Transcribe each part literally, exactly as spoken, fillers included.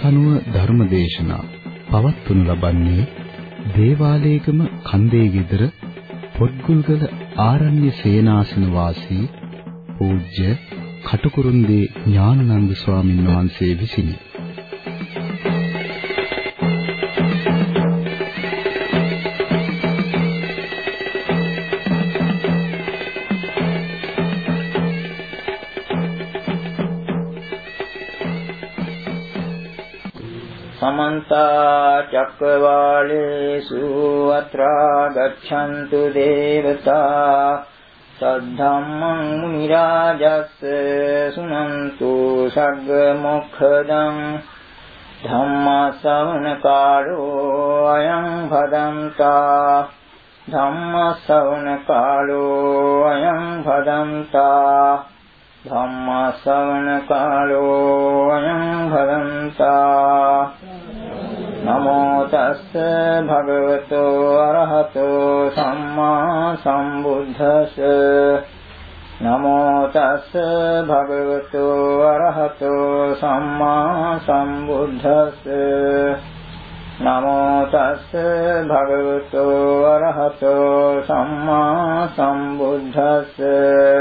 කනුව ධර්මදේශනා පවත්වනු ලබන්නේ දේවාලේගම කන්දේ ගෙදර පොත්ගුල්ගල ආරණ්‍ය සේනාසන වාසී පූජ්‍ය කටුකුරුන්දී ඥානানন্দ ස්වාමීන් වහන්සේ විසිනි. समन्त चक्रवालेषु अत्रा गच्छन्तु देवता सद्धम्मं मुनिराजस्य सुनन्तु सर्वमोक्षदं धम्मश्रवणकालो अयं भदन्ता धम्मश्रवणकालो अयं भदन्ता धम्मश्रवणकालो अयं भदन्ता नमो तस्से भगवतो अरहतो सम्मा सम्बुद्धस्से नमो तस्से भगवतो अरहतो सम्मा सम्बुद्धस्से नमो तस्से भगवतो अरहतो सम्मा सम्बुद्धस्से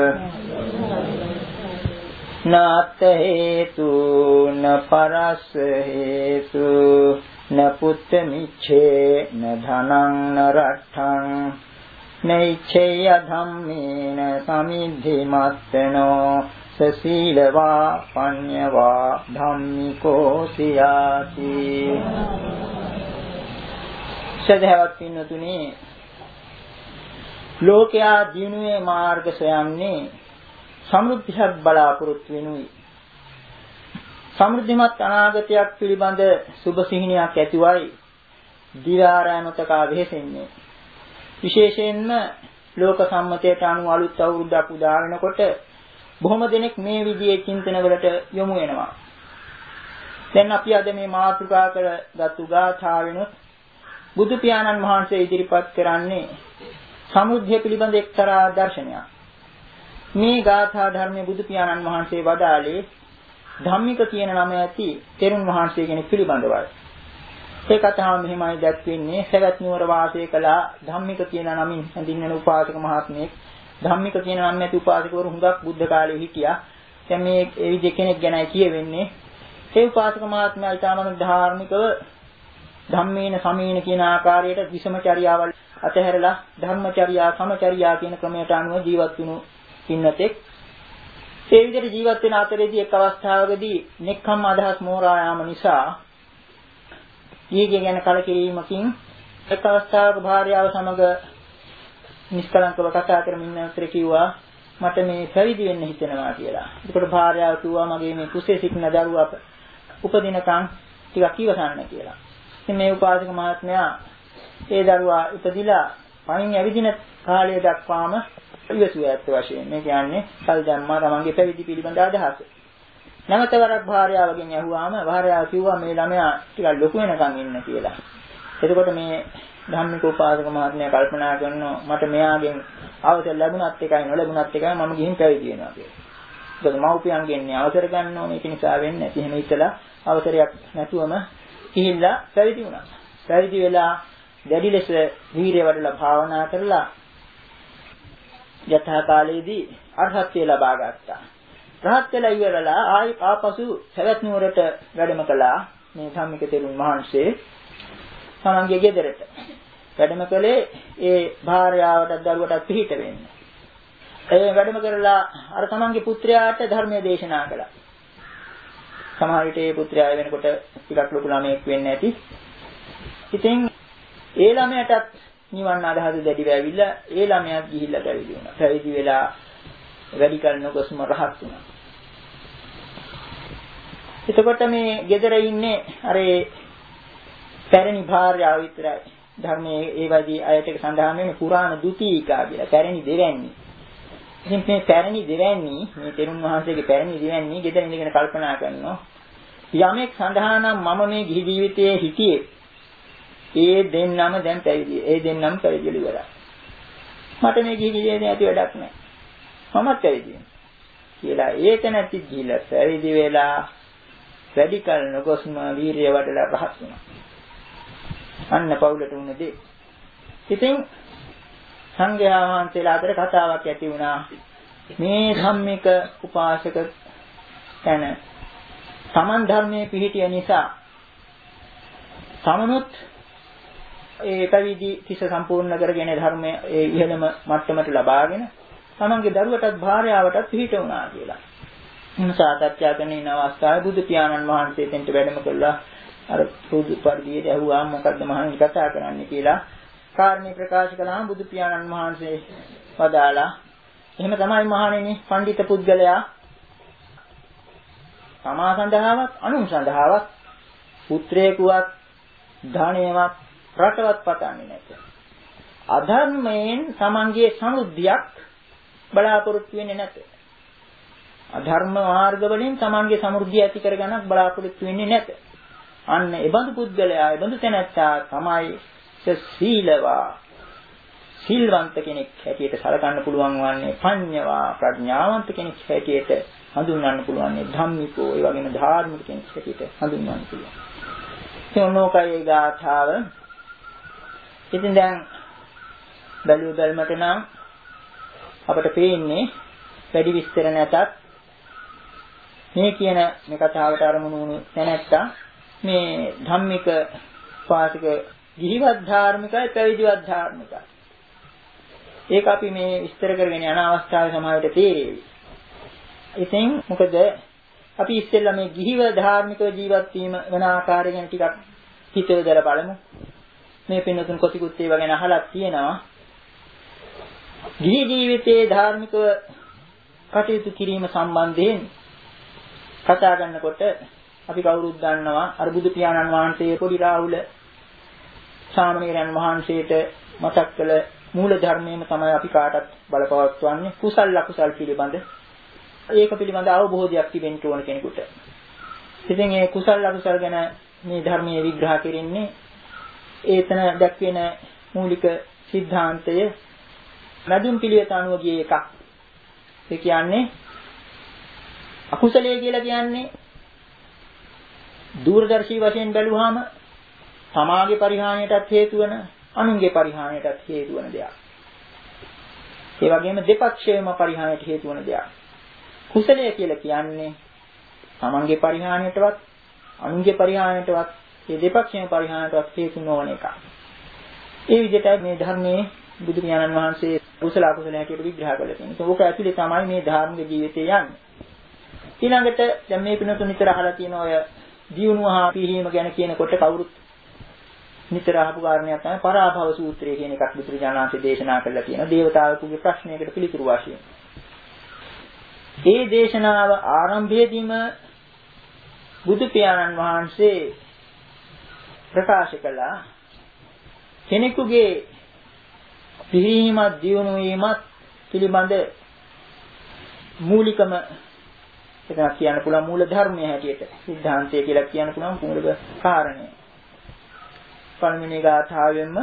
नात हेतु न परस हेतु न पुत्र मिच्छे न धनं न रट्ठं नैच्छेय धम्मेन समिद्धि मत्तनो सशीलवा पण्यवा धम्मिको सियाति සදහවත් පින්නතුනි ලෝකයා දිනුවේ මාර්ග සොයන්නේ සමෘද්ධියක් බලාපොරොත්තු වෙනුයි. සමෘද්ධිමත් අනාගතයක් පිළිබඳ සුබ සිහිනයක් ඇතිවයි දිවාරාමතකා වෙහෙසෙන්නේ. විශේෂයෙන්ම ලෝක සම්මතයට අනුව අලුත් අවුරුද්දක් උදා වෙනකොට බොහොම දෙනෙක් මේ විදිහේ චින්තනවලට යොමු වෙනවා. දැන් අපි අද මේ මාතෘකා කරගත්තු ගාථාවෙනුත් බුදු පියාණන් වහන්සේ ඉදිරිපත් කරන්නේ සමෘද්ධිය පිළිබඳ එක්තරා දර්ශනයක්. මේ ගාථා ධර්මයේ බුදු පියාණන් වහන්සේ වදාළේ ධම්මික කියන නම ඇති තෙරුන් වහන්සේ කෙනෙක් පිළිබඳවයි. ඒ කතාව මෙහිමයි දැක්වෙන්නේ සවැත් නුවර වාසය කළ ධම්මික කියන නමින් හඳුන්වන උපාසක මහත්මයෙක්. ධම්මික කියන නම ඇති උපාසකවරු හුඟක් බුද්ධ කාලේ හිටියා. දැන් මේ ඒ විදිහ කෙනෙක් ගැනයි කියවෙන්නේ. ඒ උපාසක මහත්මයා ඊටමන ධාර්මිකව ධම්මේන සමේන කියන ආකාරයට විසමචර්යාවල් අතහැරලා ධර්මචර්යා සමචර්යා කියන ක්‍රමයට අනුව ජීවත් වුණු ඉන්නතෙක් ඒ විදිහට ජීවත් වෙන අතරේදී එක් අවස්ථාවකදී නෙක්ඛම් අදහස් මෝරා යාම නිසා ඊගේ ගැන කලකිරීමකින් එක් අවස්ථාවක භාර්යාව සමග නිෂ්කලංකව කතා කරමින් ඉන්නතර කිව්වා මට මේ පැවිදි වෙන්න හිතෙනවා කියලා. ඒකට භාර්යාව කිව්වා මගේ මේ කුසේ සිටින දරුවා උපදිනකන් ටිකක් ඉවසන්න කියලා. ඉතින් මේ උපාසක මහත්මයා ඒ දරුවා උපදිලා පණින් ඇවිදින කාලය දක්වාම ඉවසුව ඇත්ත වශයෙන් මේ කියන්නේ කල් ධම්මා තමන්ගේ පැවිදි පිළිබඳ අදහස. නැවත වරක් භාර්යාවගෙන් ඇහුවාම භාර්යාව කිව්වා මේ ළමයා ටිකක් ලොකු වෙනකන් ඉන්න කියලා. එතකොට මේ ධම්මික උපාසක මහත්මයා කල්පනා කරනවා මට මෙයාගෙන් අවසර ලැබුණත් එකයි නොලැබුණත් එකයි මම ගිහින් පැවිදි වෙනවා කියලා. ඒකද මව්පියන්ගෙන් අවසර ගන්න ඕනේ ඒක නිසා වෙන්නේ නැති. එහෙම ඉතලා අවසරයක් නැතුවම ගිහිල්ලා පැවිදි වුණා. පැවිදි වෙලා දැඩි ලෙස වීරිය වඩලා භාවනා කරලා යථා කාලයේදී අරහත්ත්වය ලබා ගත්තා. රහත් වෙලා ඉවරලා ආයි ආපසු සවැත් නුවරට වැඩම කළා මේ ධම්මික තෙරුන් වහන්සේ තමන්ගේ ගෙදරට. වැඩම කළේ ඒ භාර්යාවටත් දරුවටත් පිහිට වෙන්න. ඒ වැඩම කරලා අර තමන්ගේ පුත්‍රයාට ධර්මයේ දේශනා කළා. සමහර විට ඒ පුත්‍රයා වෙනකොට ටිකක් ලොකු ළමයෙක් වෙන්න ඇති. ඉතින් ඒ ළමයාටත් නිවන් අදහස දැඩිව ඇවිල්ලා ඒ ළමයාත් ගිහිල්ලා පැවිදි වුණා. පැවිදි වෙලා වැඩි කල නොගොස්ම රහත් වුණා. එතකොට මේ ගෙදර ඉන්නේ අර පැරණි භාර්යාව විතරයි. ධර්මයේ ඒ වගේ අයට සඳහන් වෙන පුරාණ දුතීකා කියලා පැරණි දෙවැන්නි. ඉතින් මේ පැරණි දෙවැන්නි මේ තෙරුන් වහන්සේගේ පැරණි දෙවැන්නි ගෙදර ඉඳගෙන කල්පනා කරනවා යමෙක් සඳහානම් මම මේ ගිහි ජීවිතයේ හිටියේ ඒ දෙන්නම දැන් පැවිදි. ඒ දෙන්නම පැවිදිලා ඉවරයි. මට මේ ගිහි ජීවිතේ ඇති වැඩක් නැහැ. මමත් පැවිදි වෙනවා. කියලා ඒක නැති ගිහිල්ලා පැවිදි වෙලා වැඩි කල නොගොස්ම වීරිය වඩලා රහත් වුණා. අන්න පවුලට වුණ දේ. ඉතින් සංඝයා වහන්සේලා අතර කතාවක් ඇති වුණා. මේ ධම්මික උපාසක යන සමන් ධර්මයේ පිහිටිය නිසා සමනුත් ඒ පැවිදි තිස සම්පූර්ණ කරගෙන ධර්මයේ ඒ ඉහළම මට්ටමට ලබාගෙන තමන්ගේ දරුවටත් භාර්යාවටත් පිහිට වුණා කියලා. එම සාකච්ඡා කරන ඉන අවස්ථාවේ බුදු පියාණන් වහන්සේ දෙන්ට වැඩම කළා. අර පුදු පරිදියට ඇහුවා මොකද්ද මහණනි කතා කරන්නේ කියලා. කාරණේ ප්‍රකාශ කළාම බුදු පියාණන් වහන්සේ වදාලා එහෙම තමයි මහණෙනි පඬිත පුද්ගලයා තමා සඳහාවත් අනුන් සඳහාවත් පුත්‍රයෙකුවත් ධනයවත් රටවත් පතන්නේ නැත. අධර්මයෙන් තමන්ගේ සමුද්ධියක් බලාපොරොත්තු වෙන්නේ නැත. අධර්ම මාර්ග වලින් තමන්ගේ සමෘද්ධිය ඇති කරගන්නක් බලාපොරොත්තු වෙන්නේ නැත. අන්න ඒ බඳු පුද්ගලයා, ඒ බඳු තැනැත්තා තමයි සීලවා සිල්වන්ත කෙනෙක් හැටියට සලකන්න පුළුවන් වන්නේ, පඤ්ඤවා ප්‍රඥාවන්ත කෙනෙක් හැටියට හඳුන්වන්න පුළුවන්, ධම්මිකෝ ඒ වගේම ධාර්මික කෙනෙක් හැටියට හඳුන්වන්න පුළුවන්. එතනෝකයේ ගාථාව. ඉතින් දැන් බැලුව බැලමට නම් අපට පේන්නේ වැඩි විස්තර නැතත් මේ කියන මේ කතාවට අරමුණු වුණු තැනැත්තා මේ ධම්මික පාසික ගිහිවත් ධාර්මිකයි පැවිදිවත් ධාර්මිකයි. ඒක අපි මේ විස්තර කරගෙන යන අවස්ථාවේ සමාවෙට තේරෙවි. ඉතින් මොකද අපි ඉස්සෙල්ලා මේ ගිහිව ධාර්මිකව ජීවත් වීම වෙන ආකාරය ගැන ටිකක් හිතවදලා බලමු. මේ පින්නතුන් කොටිකුත් ඒවා ගැන අහලා තියෙනවා. ගිහි ජීවිතයේ ධාර්මිකව කටයුතු කිරීම සම්බන්ධයෙන් කතා කරනකොට අපි කවුරුත් දන්නවා අර බුදු පියාණන් වහන්සේ පොඩි රාහුල සාමණේරයන් වහන්සේට මතක් කළ මූල ධර්මයේම තමයි අපි කාටත් බලපවත්වන්නේ කුසල අකුසල් පිළිබඳ. ඒක පිළිබඳ අවබෝධයක් තිබෙන්න ඕන කෙනෙකුට. ඉතින් මේ කුසල අකුසල් ගැන මේ ධර්මයේ විග්‍රහ කෙරෙන්නේ ඒතන දක්වන මූලික સિદ્ધාන්තය මදුම් පිළිවෙත අනුව ගිය එකක්. ඒ කියන්නේ අකුසලයේ කියලා කියන්නේ දූරදර්ශී වශයෙන් බැලුවාම සමාජයේ පරිහානියටත් හේතු වෙන, අනුන්ගේ පරිහානියටත් හේතු වෙන දෙයක්. ඒ වගේම දෙපක්ෂයේම පරිහානියට හේතු වෙන දෙයක්. කුසලය කියලා කියන්නේ සමන්ගේ පරිහානියටවත්, අනුන්ගේ පරිහානියටවත්, මේ දෙපක්ෂයේම පරිහානියටවත් හේතු නොවන එකක්. ඒ විදිහට මේ ධර්මයේ බුදු පියාණන් වහන්සේ කුසල අකුසල හැටියට විග්‍රහ කළා තියෙනවා. ඒක ඇතුලේ තමයි මේ ධාර්මික ජීවිතය යන්නේ. ඊළඟට දැන් මේ පිනතුන් නිතර අහලා තියෙන ඔය දියුණුව හා පිළිහිම ගැන කියනකොට කවුරුත් නිතර අහපු කාරණයක් තමයි පරාභව සූත්‍රය කියන එකක් බුදුරජාණන් වහන්සේ දේශනා කළා තියෙනවා. දේවතාවෙකුගේ ප්‍රශ්නයකට පිළිතුරු වශයෙන්. ඒ දේශනාව ආරම්භයේදීම බුදු පියාණන් වහන්සේ ප්‍රකාශ කළා කෙනෙකුගේ පිළිහිමත් දියුණු වීමත් පිළිබඳ මූලිකම ඒක කියන්න පුළුවන් මූල ධර්මයේ හැටියට સિદ્ધාන්තය කියලා කියන්න පුළුවන් මූලික කාරණය. පළවෙනි ගාථාවෙන්ම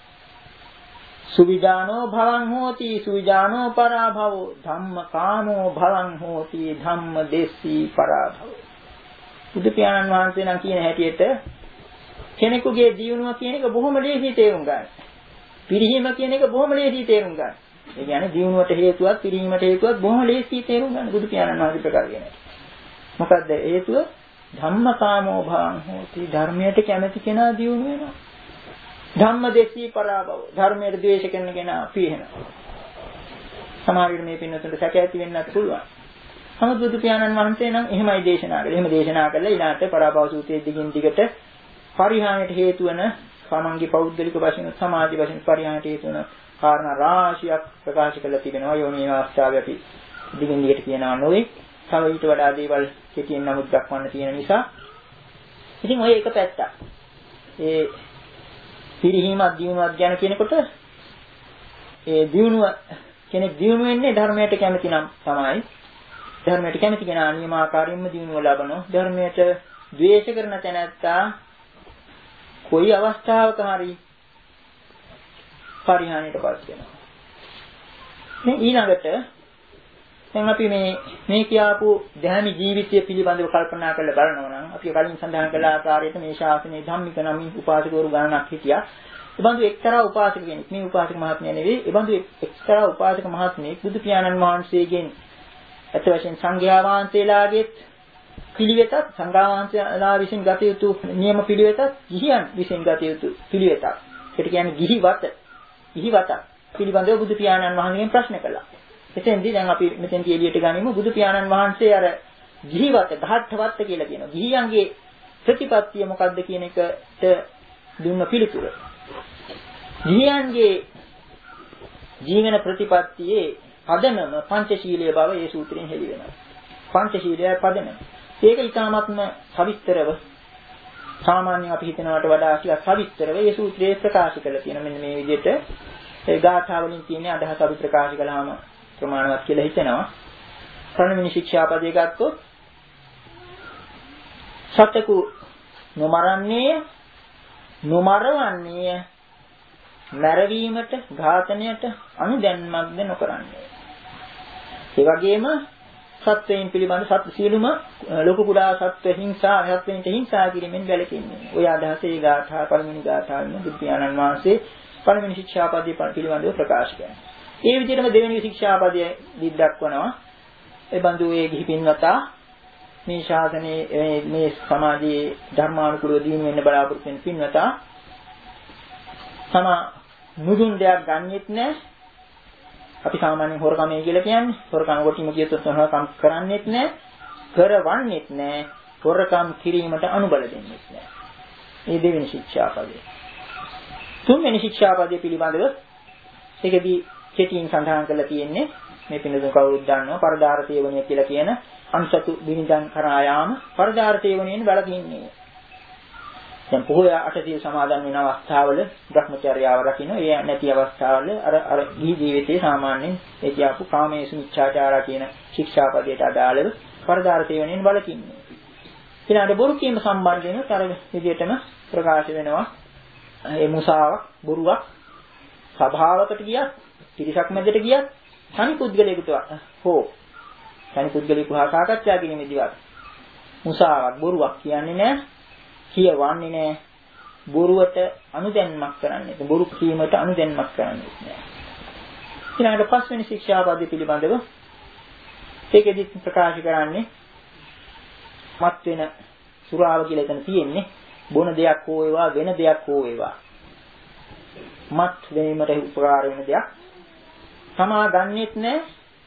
සුවිජානෝ භවං හෝති සුවිජානෝ පරාභවෝ ධම්මකාමෝ භවං හෝති ධම්මදේශී පරාභවෝ. බුදු පියාණන් වහන්සේ නම් කියන හැටියට කෙනෙකුගේ දියුණුව කියන එක බොහොම ලේසි තේරුම් ගන්න. පිරිහීම කියන එක බොහොම ලේසි තේරුම් ගන්න. ඒ කියන්නේ දියුණුවට හේතුවක් පිරිහීමට හේතුවක් බොහොම ලේසි තේරුම් ගන්න බුදු පියාණන් වහන්සේ ප්‍රකාශ කරනවා. මොකද්ද හේතුව? ධම්මකාමෝ භවං හෝති ධර්මයට කැමති කෙනා දියුණු වෙනවා. ධම්මදේශී පරාභව ධර්මයට ද්වේෂ කරන කෙනා පිරිහෙනවා. සමහර විට මේ පින්නතුන්ට සැක ඇති වෙන්නත් පුළුවන්. නමුත් බුදු පියාණන් වහන්සේ නම් එහෙමයි දේශනා කළේ. එහෙම දේශනා කළා ඊළාට පරාභව සූත්‍රයේ දිගින් දිගට පරිහානියට හේතු වෙන සමන්ගේ පෞද්ගලික වශයෙන් සමාජ වශයෙන් පරිහානියට හේතු වෙන කාරණා රාශියක් ප්‍රකාශ කරලා තිබෙනවා. යෝනී අවස්ථාවේ අපි දිගින් දිගට කියනවා නොවේ. තව ඊට වඩා දේවල් කෙටියෙන් නමුත් දක්වන්න තියෙන නිසා. ඉතින් ඔය එක පැත්තක්. ඒ පිරිහීමක් දියුණුවක් ගැන කියනකොට ඒ දියුණුව කෙනෙක් දියුණු වෙන්නේ ධර්මයට කැමති නම් තමයි. ධර්මයට කැමති කෙනා නියමාකාරයෙන්ම දියුණුව ලබනවා. ධර්මයට ද්වේෂ කරන තැනැත්තා කොයි අවස්ථාවක හරි පරිහානියටපත් වෙනවා. මේ ඊළඟට දැන් අපි මේ මේ කියආපු ධර්ම ජීවිතය පිළිබඳව කල්පනා කරලා බලනවා නම් අපි කලින් සඳහන් කළ ආකාරයට මේ ශාසනයේ ධම්මික නමින් උපාසකවරු ගණනක් හිටියා. ඒ බඳු එක්තරා උපාසක කෙනෙක් මේ උපාසක මහත්මයා නෙවෙයි. ඒ බඳු එක්තරා උපාසක මහත්මයෙක් බුදු පියාණන් වහන්සේගෙන් අත වශයෙන් සංඝයා වහන්සේලාගෙත් පිළිවෙතත් සංඝයා වහන්සේලා විසින් ගත යුතු නියම පිළිවෙතත් ගිහියන් විසින් ගත යුතු පිළිවෙතත්. ඒකට කියන්නේ ගිහිවත. ගිහිවත පිළිබඳව බුදු පියාණන් වහන්සේගෙන් ප්‍රශ්න කළා. එතෙන්දී දැන් අපි මෙතෙන්දී එළියට ගනිමු බුදු පියාණන් වහන්සේ අර ගිහිවත ගහට්ටවත්ත කියලා කියනවා. ගිහියන්ගේ ප්‍රතිපත්තිය මොකක්ද කියන එකට දුන්න පිළිතුර. ගිහියන්ගේ ජීවන ප්‍රතිපත්තියේ පදනම පංචශීලයේ බව ඒ සූත්‍රයෙන් හෙළි වෙනවා. පංචශීලයේ පදනම. ඒක ඊටාත්ම සවිස්තරව සාමාන්‍යයෙන් අපි හිතනවට වඩා ටිකක් සවිස්තරව ඒ සූත්‍රයේ ප්‍රකාශ කරලා තියෙනවා. මෙන්න මේ විදිහට ඒ ගාථා වලින් තියෙන අදහස අපි ප්‍රකාශ කළාම ප්‍රමාණවත් කියලා හිතනවා. පළවෙනි ශික්ෂාපදයේ ගත්තොත් සතකු නොමරන්නේ නොමරවන්නේ මරවීමට ඝාතනයට අනුදැන්මක්ද නොකරන්නේ. ඒ වගේම සත්වයන් පිළිබඳ සත් සියලුම ලෝක කුඩා සත්ව හිංසා සත්වයන්ට හිංසා කිරීමෙන් වැළකෙන්නේ. ඔය අදහසේ ගාථා පළවෙනි ගාථාවෙන් බුදු පියාණන් වහන්සේ පළවෙනි ශික්ෂාපදයේ පිළිබඳව ප්‍රකාශ කරනවා. ඒ විදිහටම දෙවෙනි ශික්ෂාපදයේ දක්වනවා. ඒ බඳු ඒ ගිහි පින්වතා මේ ශාසනයේ මේ සමාජයේ ධර්මානුකූලව දිනු වෙන්න බලාපොරොත්තු වෙන පින්වතා තම මුදුන් දෙයක් ගන්නෙත් නැහැ. අපි සාමාන්‍යයෙන් හොරකමයි කියලා කියන්නේ. හොරකම් කොටිම කියතොත් හොරකම් කරන්නෙත් නැහැ. කරවන්නෙත් නැහැ. හොරකම් කිරීමට අනුබල දෙන්නෙත් නැහැ. මේ දෙවෙනි ශික්ෂාපදය. තුන්වෙනි ශික්ෂාපදයේ පිළිබඳව ඒකදී කෙටියෙන් සඳහන් කරලා තියෙන්නේ මේ පිළිතුරු කවුරුත් දන්නවා පරදාර තේවණිය කියලා කියන අන්සතු බිනිදන් කරා යාම පරදාර තේවණියෙන් වැළකීන්නේ. දැන් පොහොය අටසිල් සමාදන් වෙන අවස්ථාවල භ්‍රමචර්යාව රකින්න ඒ නැති අවස්ථාවල අර අර ගිහි ජීවිතයේ සාමාන්‍යයෙන් ඒ කියපු කාමයේ මිච්ඡාචාරා කියන ශික්ෂාපදයට අදාළව පරදාර තේවණියෙන් වැළකීන්නේ. ඊළඟට බොරු කීම සම්බන්ධයෙන් තර විදියටම ප්‍රකාශ වෙනවා. ඒ මුසාවක් බොරුවක් සභාවකට ගියත් පිරිසක් මැදට ගියත් තනි පුද්ගලයෙකුට හෝ තනි පුද්ගලයෙකු හා සාකච්ඡා කිරීමේදීවත් මුසාවක් බොරුවක් කියන්නේ නැහැ, කියවන්නේ නැහැ, බොරුවට අනුදැන්මක් කරන්නේ නැහැ, බොරු කීමට අනුදැන්මක් කරන්නේ නැහැ. ඊළඟට පස්වෙනි ශික්ෂාපදයේ පිළිබඳව ඒකෙදි ප්‍රකාශ කරන්නේ මත් වෙන සුරාව කියලා එතන තියෙන්නේ බොන දෙයක් හෝ වේවා වෙන දෙයක් හෝ වේවා මත් වීමට උපකාර වෙන දෙයක් තමා ගන්නෙත් නැහැ.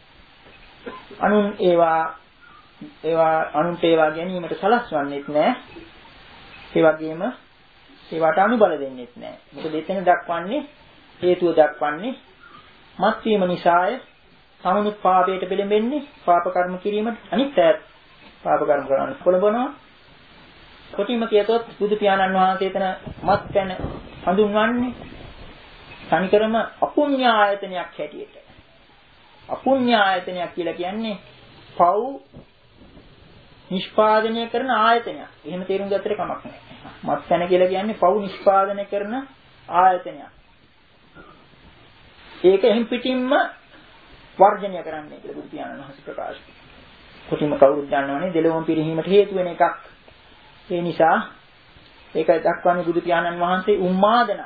අනුන් ඒවා ඒවා අනුන්ට ඒවා ගැනීමට සලස්වන්නෙත් නැහැ. ඒ වගේම ඒවට අනුබල දෙන්නෙත් නැහැ. මොකද එතන දක්වන්නේ හේතුව දක්වන්නේ මත් වීම නිසාය සමුනුත් පාපයට පෙළඹෙන්නේ පාප කර්ම කිරීමට අනිත් අය පාප කර්ම කරන්න පොළඹනවා. කොටිම කියතොත් බුදු පියාණන් වහන්සේ එතන මත් පැන හඳුන්වන්නේ තනිකරම අපුඤ්ඤ ආයතනයක් හැටියට. අපුඤ්ඤ ආයතනයක් කියලා කියන්නේ පව් නිෂ්පාදනය කරන ආයතනයක්. එහෙම තේරුම් ගත්තට කමක් නැහැ. මත් පැන කියලා කියන්නේ පව් නිෂ්පාදනය කරන ආයතනයක්. ඒක එහෙම් පිටින්ම වර්ජනය කරන්නේ කියලා බුදු පියාණන් වහන්සේ ප්‍රකාශ කළා. කොටිම කවුරුත් දන්නවනේ දෙලොවම පිරිහීමට හේතු වෙන එකක්. ඒ නිසා ඒක දක්වන්නේ බුදු පියාණන් වහන්සේ උම්මාදන.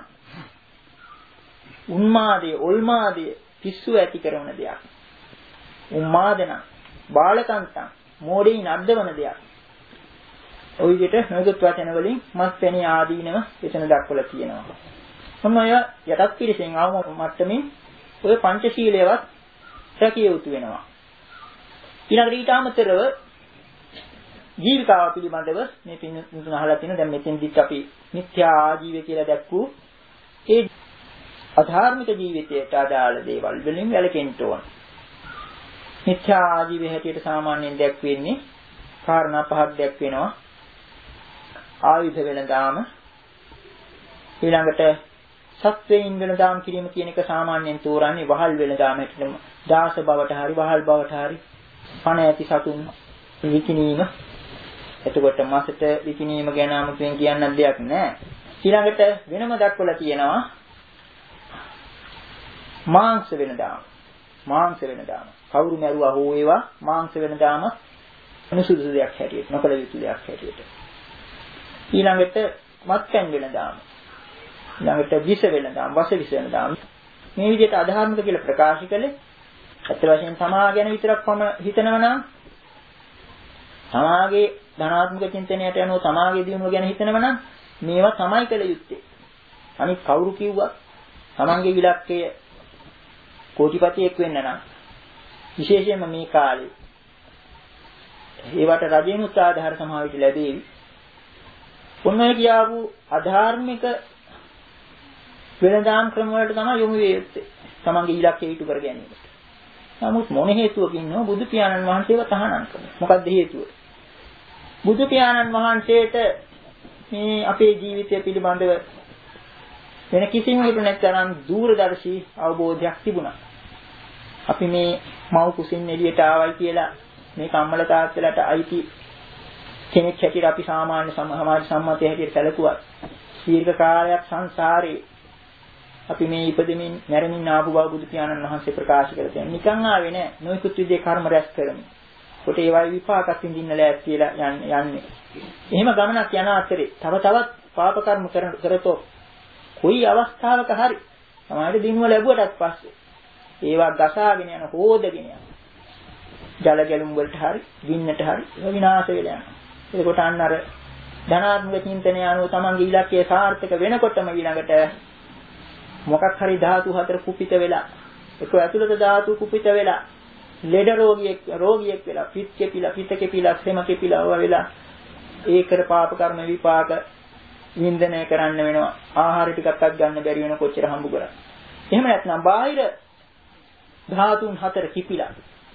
උන්මාදයේ, ඔල්මාදයේ පිස්සු ඇති කරන දෙයක්. උම්මාදන, බාලකන්තං, මෝඩින් අද්දවන දෙයක්. ඔය විදිහට නොයෙකුත් වචන වලින් මත්පැණි ආදීනව එතන දක්වලා තියෙනවා. මොන අය යටත් පිළිසෙන් ආවම මට්ටමින් ඔය පංචශීලයේවත් රැකිය යුතු වෙනවා. ඊළඟට ඊට අමතරව ජීවිකාව පිළිබඳව මේ පින්න අහලා තියෙන දැන් මෙතෙන්දිත් අපි මිත්‍යා ආජීවය කියලා දැක්වූ ඒ අධාර්මික ජීවිතයට අදාළ දේවල් වලින් වැළකෙන්න ඕන. මිත්‍යා ආජීවය හැටියට සාමාන්‍යයෙන් දැක්වෙන්නේ කාරණා පහක් දැක්වෙනවා. ආයුධ වෙනදාම ඊළඟට සත්වයින් වෙනදාම් කිරීම කියන එක සාමාන්‍යයෙන් තෝරන්නේ වහල් වෙනදාම හැටියටම දාස බවට හරි වහල් බවට හරි පණ ඇති සතුන් විකිනීම. එතකොට මාසෙට විකිනීම ගැන 아무තෙන් කියන්න දෙයක් නැහැ. ඊළඟට වෙනම දක්වලා තියෙනවා මාංශ වෙනදාම. මාංශ වෙන දාම. කවුරු මැරුවා හෝ ඒවා මාංශ වෙන දාම අනුසුදුසු දෙයක් හැටියට, නොකල යුතු දෙයක් හැටියට. ඊළඟට මත්පැන් වෙන දාම. ඊළඟට විස වෙන දාම, වස විස වෙන දාම. මේ විදිහට අධාර්මික කියලා ප්‍රකාශ කළේ ඇත්ත වශයෙන් තමා ගැන විතරක් කොම හිතනවා නම් තමාගේ ධනාත්මක චින්තනයට යනවා තමාගේ දියුණුව ගැන හිතනවා නම් මේවා තමයි කළ යුත්තේ. අනිත් කවුරු කිව්වත් තමන්ගේ විලක්කය කෝටිපතියෙක් වෙන්න නම් විශේෂයෙන්ම මේ කාලේ ඒවට රජිනුත් ආධාර සමාවිත ලැබෙවි. ඔන්නය කියාවු අධාර්මික වෙනදාම් ක්‍රම වලට තමයි යොමු වෙ යුත්තේ. තමන්ගේ ඉලක්කය ඊටු කර ගැනීමට. නමුත් මොන හේතුවකින් නෝ බුදු පියාණන් වහන්සේව තහනම් කරනවා. මොකක්ද හේතුව? බුදු පියාණන් වහන්සේට මේ අපේ ජීවිතය පිළිබඳව වෙන කිසිම හේතුවක් නැත්නම් දූරදර්ශී අවබෝධයක් තිබුණා. අපි මේ මව් කුසින් එළියට ආවයි කියලා මේ කම්මල තාත්තලට අයිති කෙනෙක් හැටියට අපි සාමාන්‍ය සමාජ සම්මතය හැටියට සැලකුවා. දීර්ඝ කාලයක් සංසාරේ අපි මේ ඉපදෙමින් මැරෙමින් ආපු බව බුදු පියාණන් වහන්සේ ප්‍රකාශ කරලා තියෙනවා. නිකන් ආවේ නෑ. නොයෙකුත් විදිහේ කර්ම රැස් කරමින්. කොට ඒවයි විපාකත් විඳින්න ලෑස්ති කියලා යන්නේ. එහෙම ගමනක් යන අතරේ තව තවත් පාප කර්ම කරතෝ කොයි අවස්ථාවක හරි තමයි දිනුව ලැබුවටත් පස්සේ ඒවා ගසාගෙන යන හොදගෙන යන ජල ගැලුම් වලට හරි ගින්නට හරි විනාශ වෙලා යනවා. එතකොට අන්න අර ධනාත්මක චින්තනය අනුව තමන්ගේ ඉලක්කය සාර්ථක වෙනකොටම ඊළඟට මොකක් හරි ධාතු හතර කුපිත වෙලා ඒක ඇතුළත ධාතු කුපිත වෙලා ලෙඩ රෝගියෙක් රෝගියෙක් වෙලා පිත් කෙපිලා පිත කෙපිලා සෙම කෙපිලා වව වෙලා ඒකර පාප කර්ම විපාක වින්දනය කරන්න වෙනවා. ආහාර ටිකක්වත් ගන්න බැරි වෙන කොච්චර හම්බ කරා. එහෙම නැත්නම් බාහිර ධාතුන් හතර කිපිලා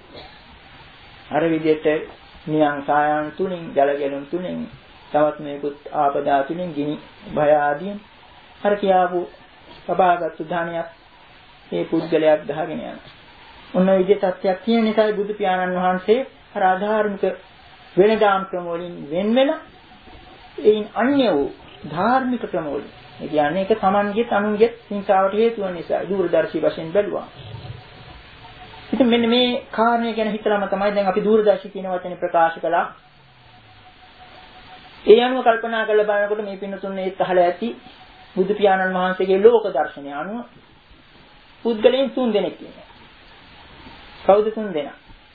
අර විදිහට නියං සායන් තුنين ජල ගැලුම් තුنين තවත් මේකුත් ආපදා තුنين ගිනි භය ආදීන් අර කියාවු සබාගත් ධානියක් මේ පුද්ගලයාක් දහගෙන යනවා. ඔන්න ඔය විදිහට සත්‍යයක් තියෙන නිසායි බුදු පියාණන් වහන්සේ අර ආධාර්මික වෙනදාම් ක්‍රම වලින් වෙන් වෙලා ඒන් අන්‍ය වූ ධාර්මික ක්‍රම වලින් ඒ කියන්නේ ඒක Tamanගෙත් අනුන්ගෙත් හිංසාවට හේතු වෙන නිසා දූරදර්ශී වශයෙන් බැලුවා. ඉතින් මෙන්න මේ කාරණේ ගැන හිතලාම තමයි දැන් අපි දූරදර්ශී කියන වචනේ ප්‍රකාශ කළා. ඒ අනුව කල්පනා කරලා බලනකොට මේ පින්නතුන් ඒත් අහලා ඇති බුදු පියාණන් වහන්සේගේ ලෝක දර්ශනය අනුව පුද්ගලයන් තුන් දෙනෙක් ඉන්නවා. කවුද තුන් දෙනා?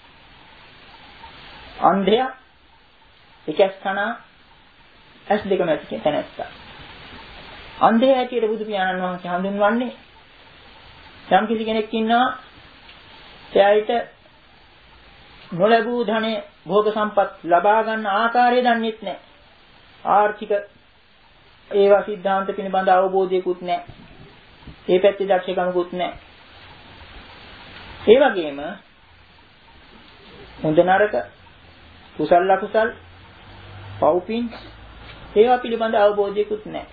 අන්ධයා, එකස් කනා, ඇස් දෙකම ඇති තැනැත්තා. අන්ධයා හැටියට බුදු පියාණන් වහන්සේ හඳුන්වන්නේ යම් කිසි කෙනෙක් ඉන්නවා එයාට නොලැබූ ධනෙ භෝග සම්පත් ලබා ගන්න ආකාරය දන්නේත් නැහැ. ආර්ථික ඒවා સિદ્ધාන්ත පිළිබඳ අවබෝධයකුත් නැහැ. ඒ පැත්තේ දක්ෂකමකුත් නැහැ. ඒ වගේම හොඳ නරක කුසල අකුසල් පව්පින් ඒවා පිළිබඳ අවබෝධයකුත් නැහැ.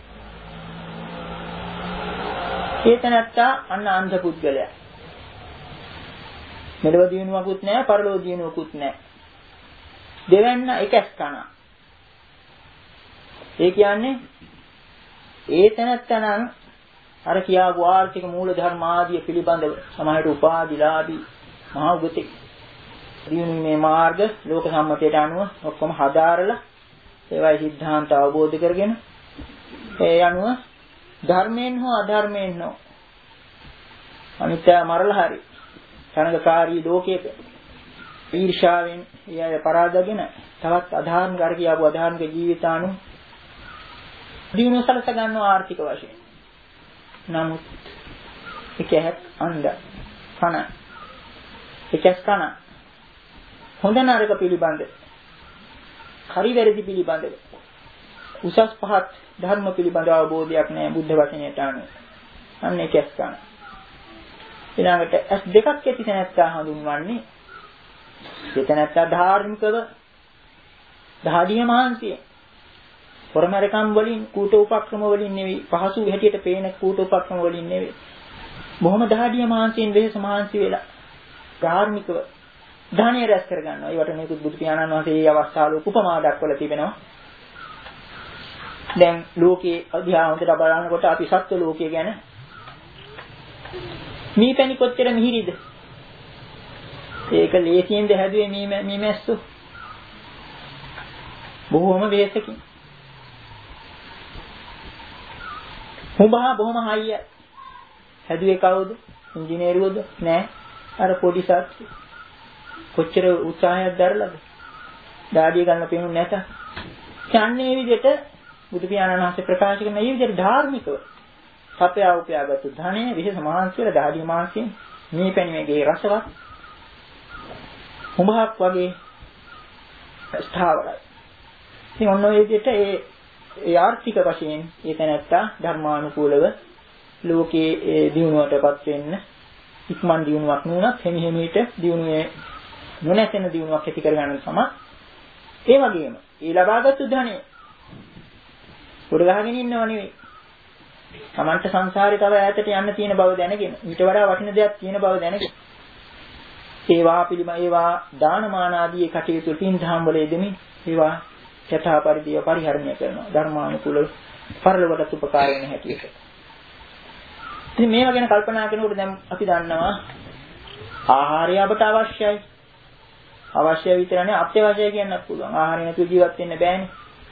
ඒක නැත්තා අන්න අන්ධ පුද්ගලයා. මෙලව දිනුවකුත් නැහැ, පරලෝ දිනුවකුත් නැහැ. දෙවන්න එකස් කනා. ඒ කියන්නේ ඒ තැනත්තනම් අර කියාපු ආර්ථික මූල ධර්ම ආදී පිළිබඳව සමාහයට උපාදිලාභී මහා උගතෙක් දිනුනේ මාර්ග ලෝක සම්මතයට අනුව ඔක්කොම හදාරලා ඒවයි સિદ્ધාන්ත අවබෝධ කරගෙන ඒ අනුව ධර්මයෙන් හෝ අධර්මයෙන් හෝ අනිත්‍ය මරලා හරි තරඟකාරී ලෝකයක ඊර්ෂාවෙන් එය පරාදගෙන තවත් අධාර්මික අර කියාපු අධාර්මික ජීවිතාණු දිනු සලස ගන්නවා ආර්ථික වශයෙන්. නමුත් එකක් අන්ද කන එකස් කන හොඳ නරක පිළිබඳ හරි වැරදි පිළිබඳ උසස් පහත් ධර්ම පිළිබඳ අවබෝධයක් නැහැ බුද්ධ වචනයට අනුව. අන්න එකස් කන. ඊළඟට ඇස් දෙකක් ඇති තැනැත්තා හඳුන්වන්නේ එතනැත්තා ධාර්මිකව දහඩිය මහන්සිය පරමරකම් වලින් කූට උපක්‍රම වලින් නෙවෙයි පහසු හැටියට පේන කූට උපක්‍රම වලින් නෙවෙයි බොහොම දහඩිය මහන්සියෙන් වෙහස මහන්සි වෙලා ධාර්මිකව ධානය රැස් කර ගන්නවා. ඒවට මේක බුදු පියාණන් වහන්සේ මේ අවස්ථාවල උපමා දක්වලා තිබෙනවා. දැන් ලෝකයේ අධ්‍යාත්මයට බලනකොට අපි සත්ව ලෝකයේ ගැන මේ පැණි කොච්චර මිහිරිද? ඒක ලේසියෙන්ද හැදුවේ මේ මේ මැස්සෝ. බොහොම වෙහෙසකින්. හුඹහා බොහොම හයිය. හැදුවේ කවුද? ඉංජිනේරුවෝද? නෑ. අර පොඩි සත්තු. කොච්චර උත්සාහයක් දරලාද? දාඩිය ගන්න පේන්නේ නැත. යන්නේ මේ විදිහට බුදු පියාණන් වහන්සේ ප්‍රකාශ කරන මේ විදිහට ධාර්මිකව සපයා උපයාගත්තු ධනෙ විශේෂ මහන්සි වල දාඩිය මහන්සියෙන් මේ පැණිමේගේ රසවත් හුඹහක් වගේ ස්ථාවරයි. ඉතින් ඔන්න ඔය විදිහට ඒ ඒ ආර්ථික වශයෙන් ඒ තැනත්තා ධර්මානුකූලව ලෝකයේ දියුණුවටපත් වෙන්න ඉක්මන් දියුණුවක් නුනත් හිමි හිමීට දියුණුවේ නොනැසෙන දියුණුවක් ඇති කරගන්න තමයි. ඒ වගේම ඒ ලබාගත්තු ධනෙ උඩ ගහගෙන ඉන්නව නෙවෙයි. Tamanta සංසාරේ තව ඈතට යන්න තියෙන බව දැනගෙන ඊට වඩා වටින දෙයක් තියෙන බව දැනගෙන ඒවා පිළිම ඒවා දානමාන ආදී කටයුතු තින් ධම් වල යෙදෙමින් ඒවා යථා පරිදිව පරිහරණය කරනවා ධර්මානුකූල පරිලවකට උපකාර වෙන හැටියට. ඉතින් මේවා ගැන කල්පනා කරනකොට දැන් අපි දන්නවා ආහාරය අපට අවශ්‍යයි. අවශ්‍ය විතරනේ අත්‍යවශ්‍යයි කියන්නත් පුළුවන්. ආහාරය නැතුව ජීවත් වෙන්න බෑනේ.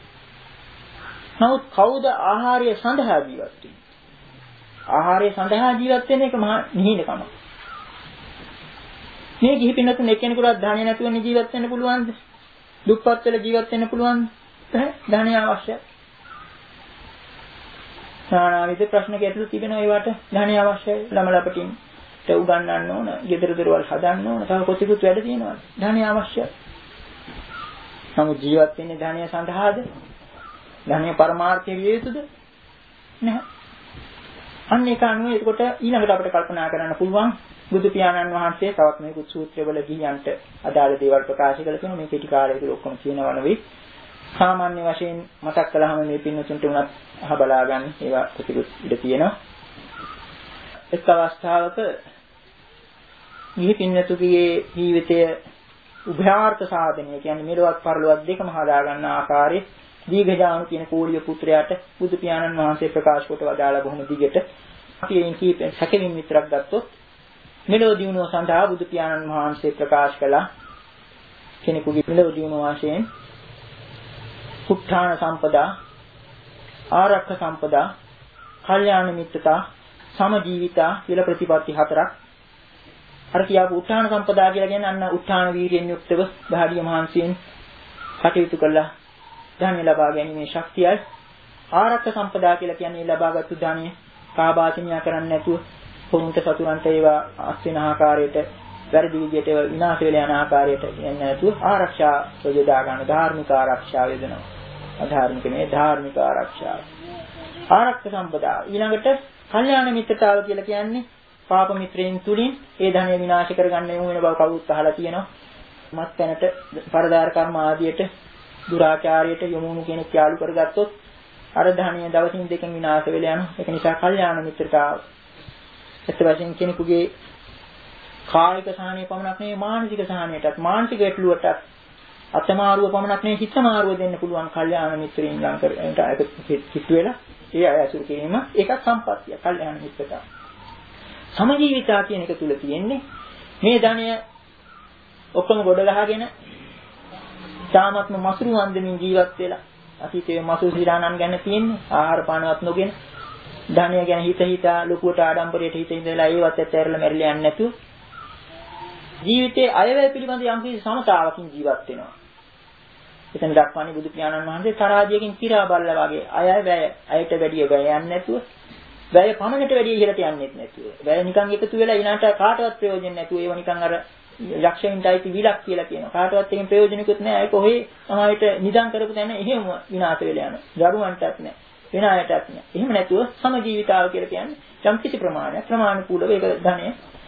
නමුත් කවුද ආහාරය සඳහා ජීවත් වෙන්නේ? ආහාරය සඳහා ජීවත් වෙන එක මහා නිහිනකම. මේ කිහි පින්නතුන් එක්කෙනෙකුට ධානය නැතුව ජීවත් වෙන්න පුළුවන්ද? දුප්පත් වෙලා ජීවත් වෙන්න පුළුවන්ද? ධානය අවශ්‍යයි. නානාවිද ප්‍රශ්න ගැටලු තිබෙනවා ඒවට ධානය අවශ්‍යයි. ළම ලපටින් ට උගන්වන්න ඕන, ගෙදර දොරවල් හදන්න ඕන, තව කොතිකුත් වැඩ තියෙනවා. ධානය අවශ්‍යයි. නමුත් ජීවත් වෙන්නේ ධානය සඳහාද? ධානය පරමාර්ථය විය යුතුද? නැහැ. අන්න ඒක අනුව එතකොට ඊළඟට අපිට කල්පනා කරන්න පුළුවන් බුදු පියාණන් වහන්සේ තවත් මේ කුත් සූත්‍රවල ගියන්ට අදාළ දේවල් ප්‍රකාශ කළ තියෙනවා. මේ කෙටි කාලයක ඔක්කොම කියනවා නෙවෙයි. සාමාන්‍ය වශයෙන් මතක් කළාම මේ පින්නතුන්ට උනත් අහ බලා ගන්න ඒවා ප්‍රතිකුත් ඉඳ තියෙනවා. එක් අවස්ථාවක මේ පින්නතුගේ ජීවිතය උභයාර්ථ සාධනය කියන්නේ මෙලොවත් පරලොවත් දෙකම හදා ගන්න ආකාරයේ දීඝජානු කියන කෝලිය පුත්‍රයාට බුදු පියාණන් වහන්සේ ප්‍රකාශ කොට වදාලා බොහොම දිගට අපි එයින් කීපෙන් සැකෙමින් විතරක් ගත්තොත් මෙලොව දිනුව සඳහා බුදු පියාණන් වහන්සේ ප්‍රකාශ කළා කෙනෙකුගේ මෙලොව දිනුව වශයෙන් උත්ථාන සම්පදා ආරක්ෂක සම්පදා කල්යාණ මිත්‍රතා සමජීවිතා කියලා ප්‍රතිපatti හතරක් අර කියාපු උත්ථාන සම්පදා කියලා කියන්නේ අන්න උත්ථාන වීර්යයෙන් යුක්තව දහඩිය මහන්සියෙන් කටයුතු කළා ධානය ලබා ගැනීමේ ශක්තියයි ආරක්ෂක සම්පදා කියලා කියන්නේ ලබාගත්තු ධානය කාබාසිනියා කරන්නේ නැතුව පොමුන්ට සතුරන්ට ඒවා අස්වෙන ආකාරයට වැරදි විදියට ඒවා විනාශ වෙලා යන ආකාරයට යන්නේ නැතුව ආරක්ෂා යොදා ගන්න ධාර්මික ආරක්ෂාව යොදනවා. අධාර්මික නේ ධාර්මික ආරක්ෂාව. ආරක්ෂක සම්පදා ඊළඟට කල්යාණ මිත්‍රතාව කියලා කියන්නේ පාප මිත්‍රයන් තුලින් ඒ ධනය විනාශ කරගන්න යොමු වෙන බව කවුරුත් අහලා තියෙනවා. මත්පැනට පරදාර කර්ම ආදියට දුරාචාරයට යොමු වුණු කෙනෙක් යාළු කරගත්තොත් අර ධනය දවසින් දෙකකින් විනාශ වෙලා යනවා. ඒක නිසා කල්යාණ මිත්‍රතාව ඇත්ත වශයෙන් කෙනෙකුගේ කායික සහනය පමණක් නෙවෙයි මානසික සහනයටත් මානසික ගැටලුවටත් අතමාරුව පමණක් නෙවෙයි හිතමාරුව දෙන්න පුළුවන් කල්යාණ මිත්‍රයින් ළඟ කරට කිට්ටු වෙලා ඒ අය අසුර කිරීම ඒක සම්පත්තිය කල්යාණ මිත්‍රතාව. සමජීවිතා කියන එක තුල තියෙන්නේ මේ ධනය ඔක්කොම ගොඩ ගහගෙන තාමත්ම මසුරු වන්දමින් ජීවත් වෙලා අතීතයේ මසුරු සිරානන් ගැන තියෙන්නේ ආහාර පානවත් නොගෙන ධනය ගැන හිත හිතා ලොකුවට ආඩම්බරයට හිත ඉඳලා ඒවත් ඇත්තරලා මැරිලා යන්නේ නැතුව ජීවිතයේ අයවැය පිළිබඳ යම් කිසි සමතාවකින් ජීවත් වෙනවා. එතන දක්වන්නේ බුදු පියාණන් වහන්සේ තරාදියකින් කිරා බල්ලා වගේ අය වැය අයට වැඩිය වැය යන්නේ නැතුව වැය පමණට වැඩිය ඉහළට යන්නේත් නැතුව වැය නිකන් එකතු වෙලා ඊනාට කාටවත් ප්‍රයෝජන නැතුව ඒව නිකන් අර යක්ෂයින්ටයි විලක් කියලා කියනවා. කාටවත් එකෙන් ප්‍රයෝජනකුත් නැහැ. ඒක ඔහේ සමාජයට නිදන් කරපු තැන එහෙම විනාශ වෙලා යනවා. දරුවන්ටත් නැහැ. වෙන අයටත් නැහැ. එහෙම නැතුව සමජීවිතාව කියලා කියන්නේ යම් කිසි ප්‍රමාණයක් ප්‍රමාණිකූලව ඒක ධනය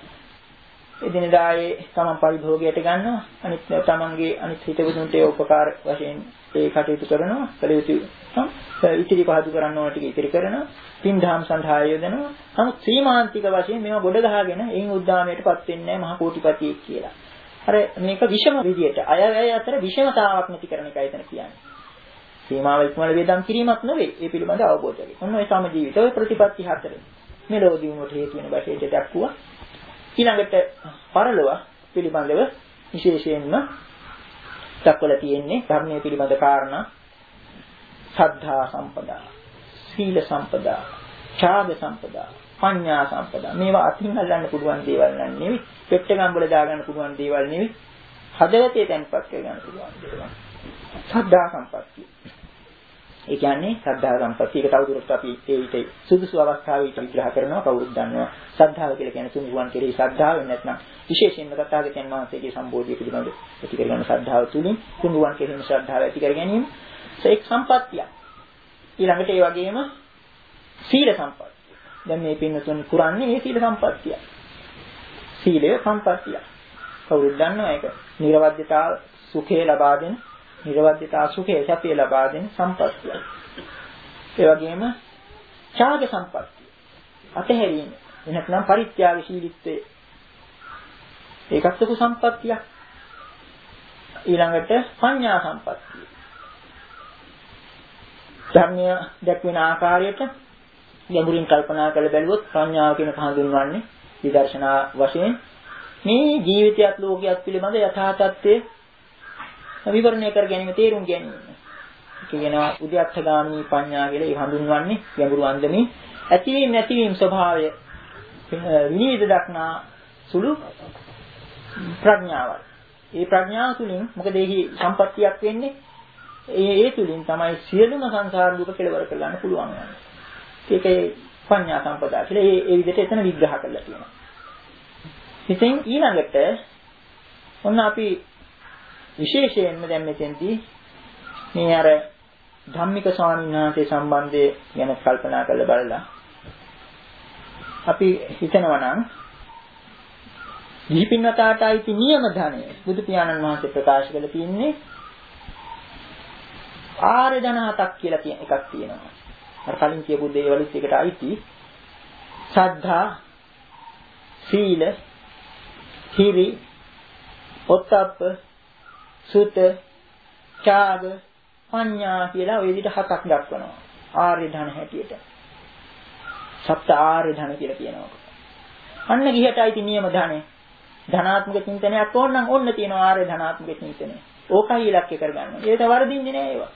එදිනදායේ තමන් පරිභෝගයට ගන්නවා. අනිත් තමන්ගේ අනිත් හිතවතුන්ට ඒ උපකාර වශයෙන් ඒ කටයුතු කරනවා. කලයුතු ඉතිරි පහදු කරන්න ඕන ටික ඉතිරි කරනවා. පින් දහම් සඳහා යොදනවා. නමුත් සීමාන්තික වශයෙන් මේවා ගොඩ ගහගෙන එයින් උද්දාමයටපත් වෙන්නේ නැහැ මහා කෝටිපතියෙක් කියලා. අර මේක විෂම විදියට අය අය අතර විෂමතාවක් නැති කරන එකයි එතන කියන්නේ. සීමාව ඉක්මවල වේදම් කිරීමක් නෙවෙයි. ඒ පිළිබඳ අවබෝධයයි. ඔන්න ඔය සමජීවිත ඔය ප්‍රතිපත්ති හතර. මෙලෝ දිනුවට හේතු වෙන බැටේට දක්වුවා. ඊළඟට පරලොව පිළිබඳව විශේෂයෙන්ම දක්වලා තියෙන්නේ ධර්මයේ පිළිබඳ කාරණා සද්ධා සම්පදා, සීල සම්පදා, ඡාග සම්පදා, පඤ්ඤා සම්පදා. මේවා අතින් අල්ලන්න පුළුවන් දේවල් නෙවෙයි, පෙට්ටගම් වල දාගන්න පුළුවන් දේවල් නෙවෙයි, හදවතේ තැන්පත් කරගන්න පුළුවන් දේවල්. සද්ධා සම්පත්තිය. ඒ කියන්නේ සද්ධා සම්පත්තිය. ඒක තවදුරටත් අපි ඒ ඊට සුදුසු අවස්ථාවේ ඊට විග්‍රහ කරනවා. කවුරුත් දන්නවා. සද්ධාව කියලා කියන්නේ තුන්රුවන් කෙරෙහි ශ්‍රද්ධාව නැත්නම් විශේෂයෙන්ම තථාගතයන් වහන්සේගේ සම්බෝධිය පිළිබඳ ඇති කරගන්න ශ්‍රද්ධාව තුලින් තුන්රුවන් කෙරෙහි ශ්‍රද්ධාව ඇති කර ගැනීම. ඒක සම්පත්තිය. ඊළඟට ඒ වගේම සීල සම්පත්තිය. දැන් මේ පින්නතුන් පුරන්නේ මේ සීල සම්පත්තිය. සීලය සම්පත්තිය. කවුරුත් දන්නවා ඒක. නිර්වද්‍යතාව සුඛය ලබා දෙන, නිර්වද්‍යතාව සුඛය සැපය ලබා දෙන සම්පත්තිය. ඒ වගේම ඡාග සම්පත්තිය. අතහැරීම. එනකනම් පරිත්‍යාගශීලීත්වය. ඒකත් සුඛ සම්පත්තිය. ඊළඟට පඤ්ඤා සම්පත්තිය. ධර්මය දැක්වෙන ආකාරයට ගැඹුරින් කල්පනා කරලා බැලුවොත් ප්‍රඥාව කියන හඳුන්වන්නේ විදර්ශනා වශයෙන් මේ ජීවිතයත් ලෝකයක් පිළිබඳ යථා තත්ත්වයේ විවරණය කර ගැනීම, තේරුම් ගැනීම. කියනවා උද්‍යත්තගාමී පඤ්ඤා කියලා ඒ හඳුන්වන්නේ ගැඹුරු අන්දමින් ඇතිවීම නැතිවීම ස්වභාවය විනිවිද දක්නා සුළු ප්‍රඥාවයි. ඒ ප්‍රඥාව තුළින් මොකද ඒහි සම්පත්තියක් වෙන්නේ? ඒ ඒ තුලින් තමයි සියලුම සංසාර දුක කෙලවර කරගන්න පුළුවන් වන්නේ. ඒකේ පඤ්ඤා සම්පදා කියලා ඒ ඒ විදිහට එතන විග්‍රහ කරලා තියෙනවා. ඉතින් ඊළඟට ඔන්න අපි විශේෂයෙන්ම දැන් මෙතෙන්දී මේ අර ධම්මික ස්වාමීන් වහන්සේ සම්බන්ධය ගැන කල්පනා කරලා බලලා අපි හිතනවා නම් දීපින්නතාට අයිති නියම ධනය බුදු පියාණන් වහන්සේ ප්‍රකාශ කරලා තියෙන්නේ ආර්ය ධන හතක් කියලා කියන එකක් තියෙනවා. අර කලින් කියපු දේවලුත් එකට අයිති සද්ධා, සීල, හිරි, ඔත්තප්ප, සුත, ඡාග, පඤ්ඤා කියලා ওই විදිහට හතක් දක්වනවා. ආර්ය ධන හැටියට. සප්ත ආර්ය ධන කියලා කියනවා. අන්න ගිහට අයිති නියම ධනෙ. ධනාත්මක චින්තනයක් ඕන නම් ඔන්න තියෙනවා ආර්ය ධනාත්මක චින්තනය. ඕකයි ඉලක්කය කරගන්න. ඒක වරදින්නේ නෑ ඒවා.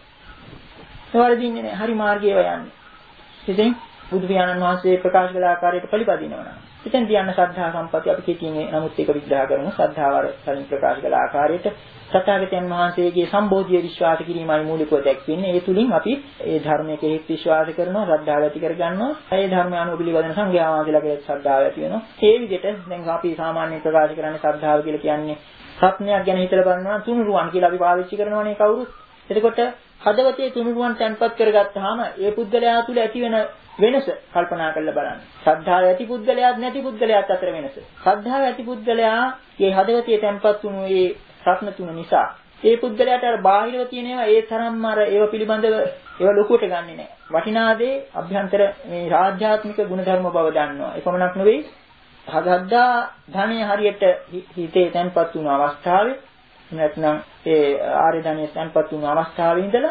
ඒ වරදින්නේ නෑ. හරි මාර්ගයේ යන්නේ. ඉතින් බුදු පියාණන් වහන්සේ ප්‍රකාශ කළ ආකාරයට පිළිපදිනවා නම්. ඉතින් ධ්‍යාන ශ්‍රද්ධා සම්පatti අපි කෙටියෙන් නමුත් ඒක විග්‍රහ කරමු. ශ්‍රද්ධාව වලින් ප්‍රකාශ කළ ආකාරයට සත්‍යගතයන් වහන්සේගේ සම්බෝධිය විශ්වාස කිරීමයි මූලිකව දැක්වෙන්නේ. ඒ තුලින් අපි ඒ ධර්මයේ කෙරෙහි විශ්වාස කරනවා, ශ්‍රද්ධාව ඇති කරගන්නවා. ඒ ධර්මය අනුව පිළිවදන සංඝයා වහන්සේලා කෙරෙහි ශ්‍රද්ධාව ඇති වෙනවා. ඒ විදිහට දැන් අපි සාමාන්‍යයෙන් ප්‍රකාශ කරන්නේ ශ්‍රද්ධාව කියලා කියන්නේ සත්‍යයක් ගැන හිතලා බලනවා තුනුරුවන් කියලා අපි පාවිච්චි කරනවානේ කවුරුත්. එතකොට හදවතේ තුනුරුවන් තැන්පත් කරගත්තාම ඒ පුද්ගලයා තුළ ඇති වෙන වෙනස කල්පනා කරලා බලන්න. ශ්‍රද්ධාව ඇති පුද්ගලයාත් නැති පුද්ගලයාත් අතර වෙනස. ශ්‍රද්ධාව ඇති පුද්ගලයාගේ හදවතේ තැන්පත් වුණු ඒ රත්න තුන නිසා ඒ පුද්ගලයාට අර බාහිරව තියෙන ඒවා ඒ තරම්ම අර ඒව පිළිබඳව ඒව ලොකුවට ගන්නෙ නෑ. වටිනා දේ අභ්‍යන්තර මේ රාජ්‍යාත්මික ගුණධර්ම බව දන්නවා. ඒ පමණක් නෙවෙයි හදද්දා ධනය හරියට හිතේ තැන්පත් වුණු අවස්ථාවේ නැත්නම් ඒ ආර්ය ධනය තැන්පත් වුණු අවස්ථාවේ ඉඳලා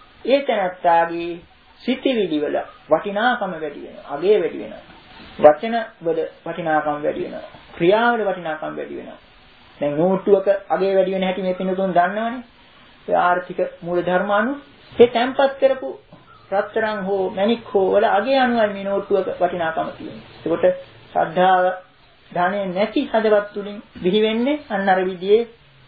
ඒ තැනත්තාගේ සිතිවිලි වල වටිනාකම වැඩි වෙනවා. අගය වැඩි වෙනවා. වචන වල වටිනාකම වැඩි වෙනවා. ක්‍රියාවල වටිනාකම වැඩි වෙනවා. දැන් නෝට්ටුවක අගය වැඩි වෙන හැටි මේ පින්නතුන් දන්නවනේ. ඒ ආර්ථික මූල ධර්ම අනුව ඒ තැන්පත් කරපු රත්තරන් හෝ මණික් හෝ වල අගය අනුවයි මේ නෝට්ටුවක වටිනාකම තියෙන්නේ. ඒකට ශ්‍රද්ධාව ධනෙ නැති හදවත් තුලින් බිහි වෙන්නේ අන්න අර විදිහේ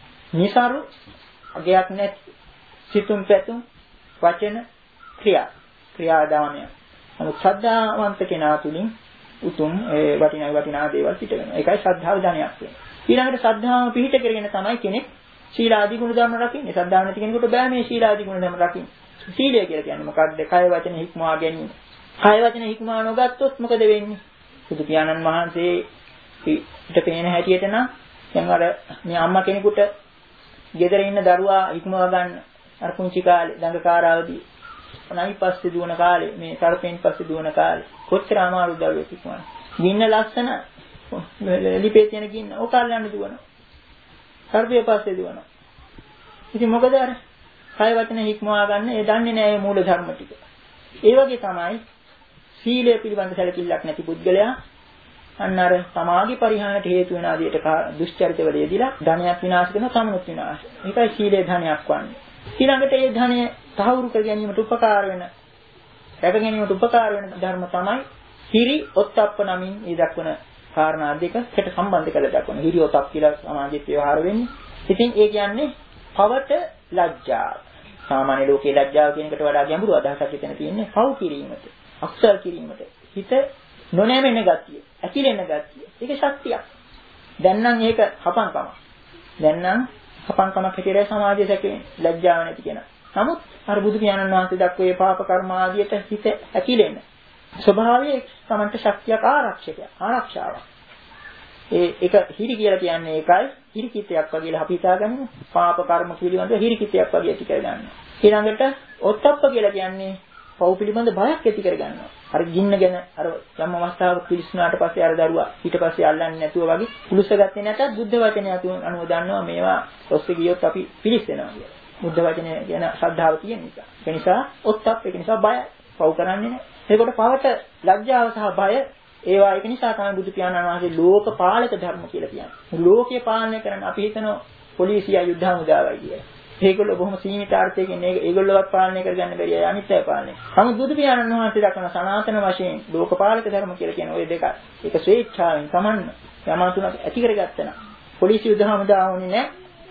නිසරු අගයක් නැති සිතුම් පැතුම් වචන ක්‍රියා ක්‍රියාදාමය. නමුත් ශ්‍රද්ධාවන්ත කෙනා තුලින් උතුම් ඒ වටිනා වටිනා දේවල් පිට වෙනවා. ඒකයි ශ්‍රද්ධාව ධනයක් වෙන්නේ. ඊළඟට ශ්‍රද්ධාව පිහිට කරගෙන තමයි කෙනෙක් ශීලාදී ගුණ ධර්ම රකින්නේ. ශ්‍රද්ධාව නැති කෙනෙකුට බෑ මේ ශීලාදී ගුණ ධර්ම රකින්න. සීලය කියලා කියන්නේ මොකක්ද? කය වචන හික්මවා ගැනීම. කය වචන හික්මවා නොගත්තොත් මොකද වෙන්නේ? බුදු පියාණන් වහන්සේ පිට පේන හැටියට නම් දැන් අර මේ අම්මා කෙනෙකුට ගෙදර ඉන්න දරුවා හික්මවා ගන්න අර පුංචි කාලේ දඟකාරාවදී නයි පස්සේ දුවන කාලේ මේ සර්පෙන් පස්සේ දුවන කාලේ කොච්චර අමාරු දරුවෙක් හික්මවන්නේ. ගින්න ලස්සන ලිපේ තියෙන ගින්න ඕකල් යන්න දුවනවා. සර්පය පස්සේ දුවනවා. ඉතින් මොකද අර කය වචන හික්මවා ගන්න ඒ දන්නේ නැහැ මේ මූල ධර්ම ටික. ඒ වගේ තමයි සීලය පිළිබඳ සැලකිල්ලක් නැති පුද්ගලයා අන්න අර සමාධි පරිහානියට හේතු වෙන ආදියට දුෂ්චරිතවල යෙදিলা ධනයක් විනාශ කරන සමනුත් විනාශ. මේකයි සීලේ ධනයක් වන්නේ. ඊළඟට ඒ ධනය තහවුරු කර ගැනීමට උපකාර වෙන රැක ගැනීමට උපකාර වෙන ධර්ම තමයි හිරි ඔත්තප්ප නමින් මේ දක්වන කාරණා දෙකට සම්බන්ධ කරලා දක්වන. හිරි ඔත්තප් කියලා සමාජයේ ව්‍යවහාර වෙන්නේ. ඉතින් ඒ කියන්නේ පවට ලැජ්ජාව. සාමාන්‍ය ලෝකේ ලැජ්ජාව කියන එකට වඩා ගැඹුරු අදහසක් එතන තියෙන්නේ පව් කිරීමට, අක්ෂර කිරීමට. හිත නොනැමෙන ගතිය, ඇකිලෙන ගතිය. ඒක ශක්තියක්. දැන් නම් ඒක හපංකමක්. දැන් නම් හපංකමක් හැටියට සමාජයේ සැකේ ලැජ්ජාව නැති කෙනා. නමුත් අර බුදු පියාණන් වහන්සේ දක්වපු පාප කර්ම ආදියට හිත ඇකිලෙන ස්වභාවයේ සමන්ත ශක්තියක් ආරක්ෂකයක්, ආරක්ෂාවක්. ඒ ඒක හිරි කියලා කියන්නේ ඒකයි. හිරිකිතයක් වගේ අපි හිතාගන්නේ පාප කර්ම පිළිබඳව හිරිකිතයක් වගේ ඇති කරගන්නවා. ඊළඟට ඔත්තප්ප කියලා කියන්නේ පව් පිළිබඳ බයක් ඇති කරගන්නවා. අර ගින්න ගැන අර යම් අවස්ථාවක පිළිස්සුනාට පස්සේ අර දරුවා ඊට පස්සේ අල්ලන්නේ නැතුව වගේ පුරුෂ ගත්තේ නැතත් බුද්ධ වචනය අනුව දන්නවා මේවා ඔස්සේ ගියොත් අපි පිළිස්සෙනවා කියලා. බුද්ධ වචනය ගැන ශ්‍රද්ධාව තියෙන නිසා. ඒ නිසා ඔත්තප් ඒක නිසා බය පව් කරන්නේ නැහැ. ඒකට පවට ලැජ්ජාව සහ බය ඒවා ඒක නිසා තමයි බුදු පියාණන් වහන්සේ ලෝක පාලක ධර්ම කියලා කියන්නේ. ලෝකය පාලනය කරන්න අපි හිතනවා පොලිසිය යුද්ධ හමුදාවයි කියලා. ඒගොල්ලෝ බොහොම සීමිත අර්ථයකින් ඒගොල්ලෝවත් පාලනය කරගන්න බැරි අය අනිත් අය පාලනය. නමුත් බුදු පියාණන් වහන්සේ දක්වන සනාතන වශයෙන් ලෝක පාලක ධර්ම කියලා කියන ওই දෙක. ඒක ස්වේච්ඡාවෙන් සමන්න යමන තුනක් ඇති කරගත්තා නම් පොලිසිය යුද්ධ හමුදාව වුණේ නැහැ.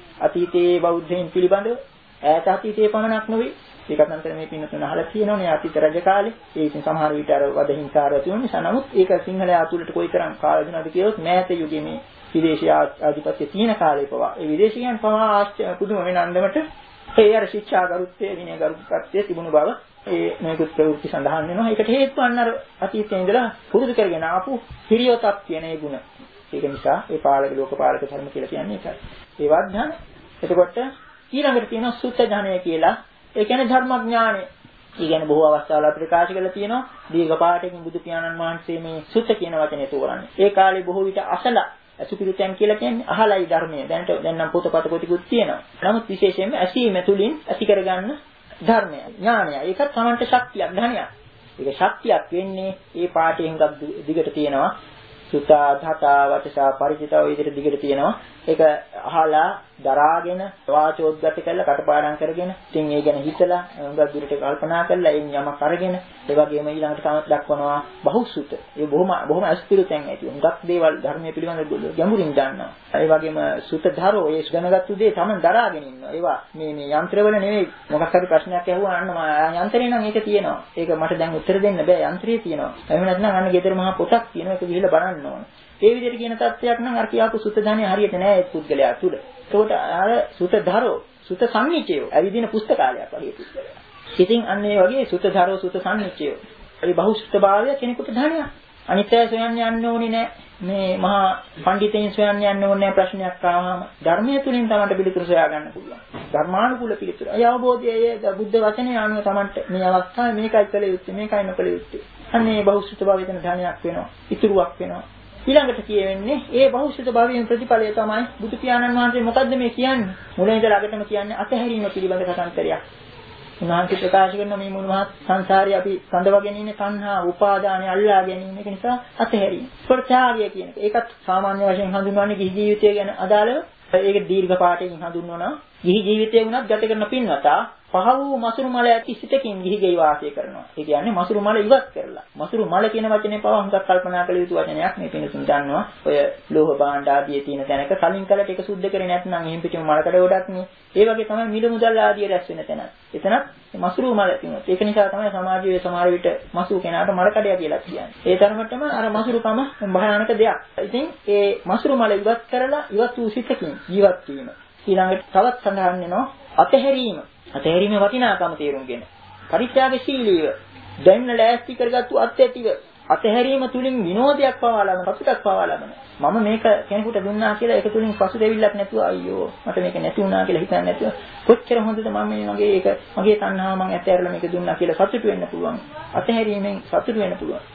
අතීතයේ බෞද්ධයන් පිළිබඳව ඈත අතීතයේ පමණක් නෙවෙයි ඒකත් අන්තර මේ පින්නතුන අහලා තියෙනවනේ අතීත රජ කාලේ ඒ ඉතින් සමහර විට අර වද හිංසාර ඇති වුණ නිසා නමුත් ඒක සිංහලයා තුලට කොයිතරම් කාල දුනාද කියොත් මෑත යුගයේ මේ විදේශීය ආධිපත්‍ය තියෙන කාලේ පවා ඒ විදේශියන් පවා ආශ්චර්ය පුදුම වෙන අන්දමට ඒ අර ශික්ෂා ගරුත්වය විනය ගරුත්වය තිබුණු බව ඒ මේකුත් ප්‍රවෘත්ති සඳහන් වෙනවා. ඒකට හේතුව අන්න අර අතීතයේ ඉඳලා පුරුදු කරගෙන ආපු හිරියොතක් කියන ඒ ගුණ. ඒක නිසා ඒ පාලක ලෝක පාලක ධර්ම කියලා කියන්නේ ඒකයි. ඒ වද්ධාන එතකොට ඊළඟට තියෙනවා සුත්ත ඥානය කියලා. ඒ කියන්නේ ධර්මඥානය. ඒ කියන්නේ බොහෝ අවස්ථාවල අපිට ප්‍රකාශ කරලා තියෙනවා දීර්ඝ පාඨයෙන් බුදු පියාණන් වහන්සේ මේ සුත්ත කියන වචනේ තෝරන්නේ. ඒ කාලේ බොහෝ විට අසලා අසුපිරිතයන් කියලා කියන්නේ අහලයි ධර්මය. දැන් දැන් නම් පොතපත කොටිකුත් තියෙනවා. නමුත් විශේෂයෙන්ම ඇසීම තුලින් ඇති කරගන්න ධර්මය, ඥානය. ඒකත් තමන්ට ශක්තියක්, ධනයක්. ඒක ශක්තියක් වෙන්නේ ඒ පාඨයෙන් දිගට තියෙනවා. සුතා ධතා වචසා පරිචිතා ඔය විදිහට දිගට තියෙනවා. ඒක අහලා දරාගෙන වාචෝද්ගත කරලා කටපාඩම් කරගෙන ඉතින් ඒ ගැන හිතලා උඟක් දුරට කල්පනා කරලා එයින් යමක් අරගෙන ඒ වගේම ඊළඟට තමයි දක්වනවා බහුසුත. ඒ බොහොම බොහොම අස්තිරතෙන් ඇති. උඟක් දේවල් ධර්මයේ පිළිබඳව ගැඹුරින් දන්නවා. ඒ වගේම සුතධරෝ ඒ දැනගත්තු දේ තමයි දරාගෙන ඉන්නවා. ඒවා මේ මේ යන්ත්‍රවල නෙවෙයි මොකක් හරි ප්‍රශ්නයක් ඇහුවා අන්න මම යන්ත්‍රේ නම් ඒක තියෙනවා. ඒක මට දැන් උත්තර දෙන්න බෑ යන්ත්‍රේ තියෙනවා. එහෙම නැත්නම් අන්න ගෙදර මහා පොතක් තියෙනවා. ඒක ගිහිල්ලා බලන්න ඕන. ඒ විදිහට කියන තත්ත්වයක් නම් අර කියාපු සුත ධානය හරියට නෑ ඒ පුද්ගලයා තුල. ඒකට අර සුතධරෝ සුත සම්නිචයෝ ඇවිදින පුස්තකාලයක් වගේ පුස්තකයක්. ඉතින් අන්න ඒ වගේ සුතධරෝ සුත සම්නිචයෝ. ඒ බහුසුත භාවය කෙනෙකුට ධානයක්. අනිත්‍ය සොයන්න යන්න ඕනේ නෑ. මේ මහා පඬිතෙන් සොයන්න යන්න ඕනේ නෑ ප්‍රශ්නයක් ආවම ධර්මයේ තුලින් තමයි පිළිතුරු සොයා ගන්න පුළුවන්. ධර්මානුකූල පිළිතුරු. ඒ අවබෝධයේ බුද්ධ වචනේ අනුව තමයි මේ අවස්ථාවේ මේකයි කළ යුත්තේ මේකයි නොකළ යුත්තේ. අන්න ඒ බහුසුත භාවය වෙන ධානයක් වෙනවා. ඉතුරුවක් වෙනවා. ඊළඟට කියවෙන්නේ ඒ බහුසුත භාවයෙන් ප්‍රතිඵලය තමයි බුදු පියාණන් වහන්සේ මොකද්ද මේ කියන්නේ? මුලින් ඉඳලා අගටම කියන්නේ අතහැරීම පිළිබඳ කතාන්තරයක්. උන්වහන්සේ ප්‍රකාශ කරන මේ මුළු මහත් සංසාරේ අපි සඳවගෙන ඉන්නේ තණ්හා, උපාදානය අල්ලා ගැනීම. ඒක නිසා අතහැරීම. ප්‍රත්‍යාගය කියන එක. ඒකත් සාමාන්‍ය වශයෙන් හඳුන්වන්නේ ගිහි ජීවිතය ගැන අදාළව. ඒක දීර්ඝ පාඨයෙන් හඳුන්වනවා. ගිහි ජීවිතය වුණත් ගත කරන පින්වතා පහ වූ මසුරු මල ඇති සිතකින් ගිහි ගෙයි වාසය කරනවා. ඒ කියන්නේ මසුරු මල ඉවත් කරලා. මසුරු මල කියන වචනේ පව හුඟක් කල්පනා කළ යුතු වචනයක්. මේ පිණිසුන් දන්නවා. ඔය ලෝහ භාණ්ඩ ආදී තියෙන තැනක කලින් කලට ඒක සුද්ධ කරේ නැත්නම් එහෙන් පිටිම මලකඩ ගොඩක් නේ. ඒ වගේ තමයි මිල මුදල් ආදී රැස් වෙන තැන. එතනත් මසුරු මල තියෙනවා. ඒක නිසා තමයි සමාජයේ සමහර විට මසුරු කෙනාට මලකඩය කියලා කියන්නේ. ඒ තරමටම අර මසුරුකම භයානක දෙයක්. ඉතින් ඒ මසුරු මල ඉවත් කරලා ඉවත් වූ සිතකින් ජීවත් වීම. ඊළඟට තවත් සඳහන් වෙනවා අතහැරීම. අතහැරීමේ වටිනාකම තේරුම්ගෙන පරිත්‍යාගශීලීව දැන්න ලෑස්ති කරගත්තු අත්‍යතිව අතහැරීම තුලින් විනෝදයක් පවා ලබන සතුටක් පවා ලබන මම මේක කෙනෙකුට දුන්නා කියලා ඒක තුලින් පසුදෙවිල්ලක් නැතුව අයියෝ මට මේක නැති වුණා කියලා හිතන්නේ නැතුව කොච්චර හොඳද මම මේ මගේ ඒක මගේ තණ්හාව මම ඇතහැරලා මේක දුන්නා කියලා සතුටු වෙන්න පුළුවන් අතහැරීමෙන් සතුටු වෙන්න පුළුවන්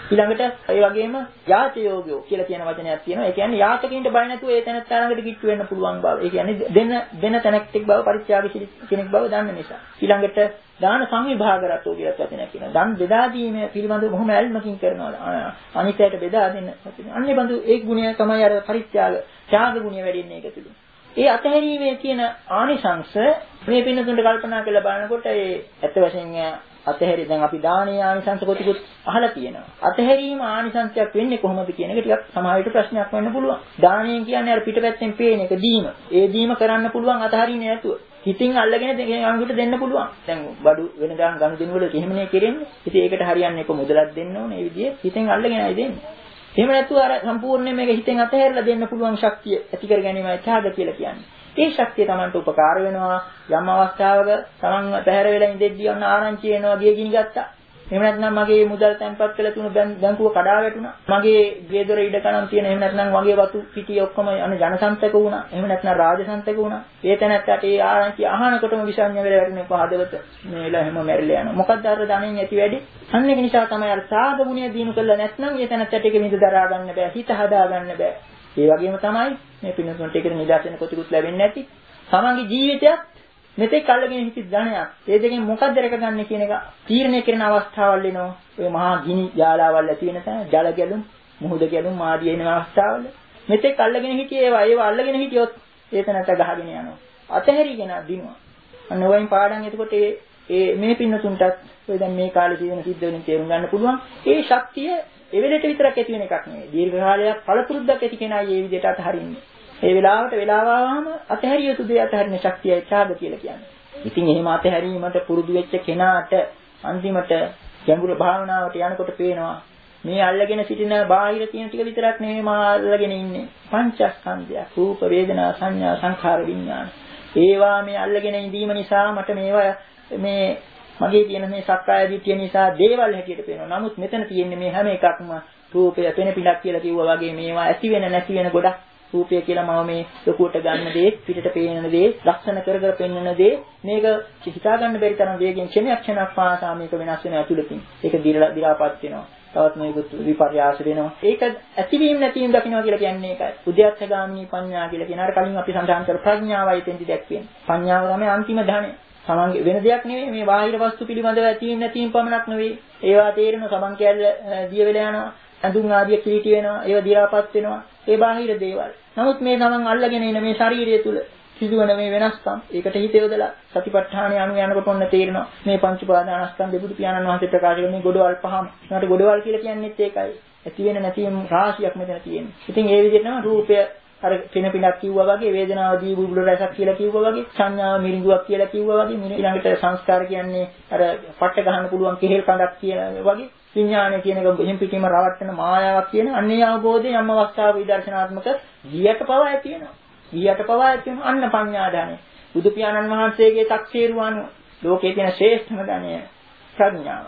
ඊළඟට ඒ වගේම යාචයෝගයෝ කියලා කියන වචනයක් තියෙනවා. ඒ කියන්නේ යාචකින්ට බය නැතුව ඒ තැනත්තා ළඟට කිට්ටු වෙන්න පුළුවන් බව. ඒ කියන්නේ දෙන දෙන තැනැත්තෙක් බව පරිත්‍යාගශීලී කෙනෙක් බව දන්න නිසා. ඊළඟට දාන සංවිභාගරතෝ කියලා වචනයක් කියනවා. දන් බෙදා දීම පිළිබඳව බොහොම ඇල්මකින් කරනවා. අනිත්‍යයට බෙදා දෙන්න. අන්නේ බඳු ඒ ගුණය තමයි අර පරිත්‍යාග ත්‍යාග ගුණය වැඩින්නේ ඒක තුලින්. ඒ අතහැරීමේ තියෙන ආනිසංශ මේ පින්නතුන්ට කල්පනා කරලා බලනකොට ඒ ඇත්ත වශයෙන්ම අතහැරි දැන් අපි දානීය ආනිසංශ කොටිකුත් අහලා තියෙනවා. අතහැරීම ආනිසංශයක් වෙන්නේ කොහොමද කියන එක ටිකක් සමහර විට ප්‍රශ්නයක් වෙන්න පුළුවන්. දානීය කියන්නේ අර පිටපැත්තෙන් පේන එක දීම. ඒ දීම කරන්න පුළුවන් අතහරින්නේ නැතුව. හිතින් අල්ලගෙන අනුකට දෙන්න පුළුවන්. දැන් බඩු වෙනදාන් ගනුදෙනු වල එහෙමනේ කෙරෙන්නේ. ඉතින් ඒකට හරියන්නේ එක මුදලක් දෙන්න ඕනේ. මේ විදිහේ හිතෙන් අල්ලගෙනයි දෙන්නේ. එහෙම නැතුව අර සම්පූර්ණයෙන් මේක හිතෙන් අතහැරලා දෙන්න පුළුවන් ශක්තිය ඇති කර ගැනීමයි ත්‍යාග කියලා කියන්නේ. ඒ ශක්තිය Tamanට උපකාර වෙනවා. යම් අවස්ථාවක Taman පැහැර වෙලා ඉඳෙද්දී ඔන්න ආරංචි වෙනවා ගිය ගිනි ගත්තා. එහෙම නැත්නම් මගේ මුදල් තැන්පත් කරලා තුන බැංකුව කඩා වැටුණා. මගේ ගෙදර ඉඩ කණන් තියෙන එහෙම නැත්නම් වගේ වතු පිටිය ඔක්කොම අන ජනසන්තක වුණා. එහෙම නැත්නම් රාජසන්තක වුණා. ඒ තැනත්තට ඒ ආරංචි අහනකොටම විසඤ්ඤ වෙලා වැටුනේ පහදවත මේලා හැම මැරිලා යනවා. මොකක්ද අර ධනෙන් ඇති වැඩි? අන්න ඒක නිසා තමයි අර සාධගුණය දිනු කළා නැත්නම් ඒ තැනත්තට ඒක නිද දරා ගන්න බෑ. හිත හදා ගන්න බෑ. ඒ වගේම තමයි මේ පින්නතුන්ට ඒකට නිදර්ශන කොටිකුත් ලැබෙන්නේ නැති. තමන්ගේ ජීවිතයත් මෙතෙක් අල්ලගෙන හිටිය ධනයක්. ඒ දෙකෙන් මොකක්ද රැකගන්නේ කියන එක තීරණය කරන අවස්ථාවල් එනවා. ඔය මහා ගිනි ජාලාවල් ඇති වෙන තැන, ජල ගැලුම්, මුහුද ගැලුම් ආදී එන අවස්ථාවල මෙතෙක් අල්ලගෙන හිටියේ ඒවා ඒවා අල්ලගෙන හිටියොත් ඒ තැනට ගහගෙන යනවා. අතහැරිගෙන දිනුවා. අන්න වයින් පාඩම් එතකොට ඒ ඒ මේ පින්නතුන්ටත් ඔය දැන් මේ කාලේ තියෙන සිද්ධ වෙනින් තේරුම් ගන්න පුළුවන්. ඒ ශක්තිය ඒ වෙලෙට විතරක් ඇති වෙන එකක් නෙවෙයි. දීර්ඝ කාලයක් පළපුරුද්දක් ඇති කෙනා මේ විදිහට අතහරින්නේ. ඒ වෙලාවට වෙලාව ආවම අතහැරිය යුතු දේ අතහරින ශක්තියයි ත්‍යාග කියලා කියන්නේ. ඉතින් එහෙම අතහැරීමට පුරුදු වෙච්ච කෙනාට අන්තිමට ගැඹුරු භාවනාවට යනකොට පේනවා මේ අල්ලගෙන සිටින බාහිර තියෙන ටික විතරක් නෙමෙයි මා අල්ලගෙන ඉන්නේ. පංචස්කන්ධය, රූප, වේදනා, සංඥා, සංඛාර, විඥාන. ඒවා මේ අල්ලගෙන ඉඳීම නිසා මට මේවා මේ මගේ තියෙන මේ සක්කාය දිට්ඨිය නිසා දේවල් හැටියට පේනවා. නමුත් මෙතන තියෙන්නේ මේ හැම එකක්ම රූපය, පෙන පිටක් කියලා කිව්වා වගේ මේවා ඇති වෙන නැති වෙන ගොඩක්. රූපය කියලා මම මේ ලොකුවට ගන්න දේ, පිටට පේන දේ, ලක්ෂණ කර කර පෙන්වන දේ මේක හිතා ගන්න බැරි තරම් වේගෙන් ක්ෂණයක් ක්ෂණයක් පාසා මේක වෙනස් වෙන ඇතුළතින්. ඒක දිරලා දිරාපත් වෙනවා. තවත් මේකුත් විපර්යාස වෙනවා. ඒක ඇතිවීම නැතිවීම දකින්නවා කියලා කියන්නේ ඒකයි. උද්‍යත්තගාමී පඤ්ඤා කියලා කියන අර කලින් අපි සඳහන් කර ප්‍රඥාවයි තෙන්දි දැක්වෙන්නේ. පඤ්ඤාව තමයි අන්තිම ධනෙ. සමන්ගේ වෙන දෙයක් නෙවෙයි මේ බාහිර වස්තු පිළිබඳව ඇතිවීම නැතිවීම පමණක් නෙවෙයි. ඒවා තේරෙන සමන් කැල්ල දිය වෙලා යනවා. අඳුන් ආදිය කිලිටි වෙනවා. ඒවා දිරාපත් වෙනවා. ඒ බාහිර දේවල්. නමුත් මේ තමන් අල්ලගෙන ඉන මේ ශාරීරිය තුල සිදුවන මේ වෙනස්කම් ඒකට හිත යොදලා සතිපට්ඨානය අනු යනකොට ඔන්න තේරෙනවා මේ පංච උපාදානස්කන්ධ බුදු පියාණන් වහන්සේ ප්‍රකාශ කරන මේ ගොඩවල් පහම. ඒකට ගොඩවල් කියලා කියන්නේත් ඒකයි. ඇති වෙන නැති වෙන රාශියක් මෙතන තියෙනවා. ඉතින් ඒ විදිහටම රූපය අර පින පිනක් කිව්වා වගේ, වේදනාව දී බුබුල රසක් කියලා කිව්වා වගේ, සංඥාව මිරිඟුවක් කියලා කිව්වා වගේ, ඊළඟට සංස්කාර කියන්නේ අර පට්ට ගහන්න පුළුවන් කෙහෙල් කඳක් කියලා වගේ, විඥානය කියන එක එහෙම් පිටින්ම රවට්ටන මායාවක් කියන අන්නේ අවබෝධය යම් අවස්ථාවක විදර්ශනාත්මක ගියට පවා ඇති වෙනවා. ගියට පවා ඇති වෙනවා අන්න පඤ්ඤාදානය. බුදු පියාණන් වහන්සේගේ තක්සේරුව අනුව ලෝකයේ තියෙන ශ්‍රේෂ්ඨම ධනය ප්‍රඥාව.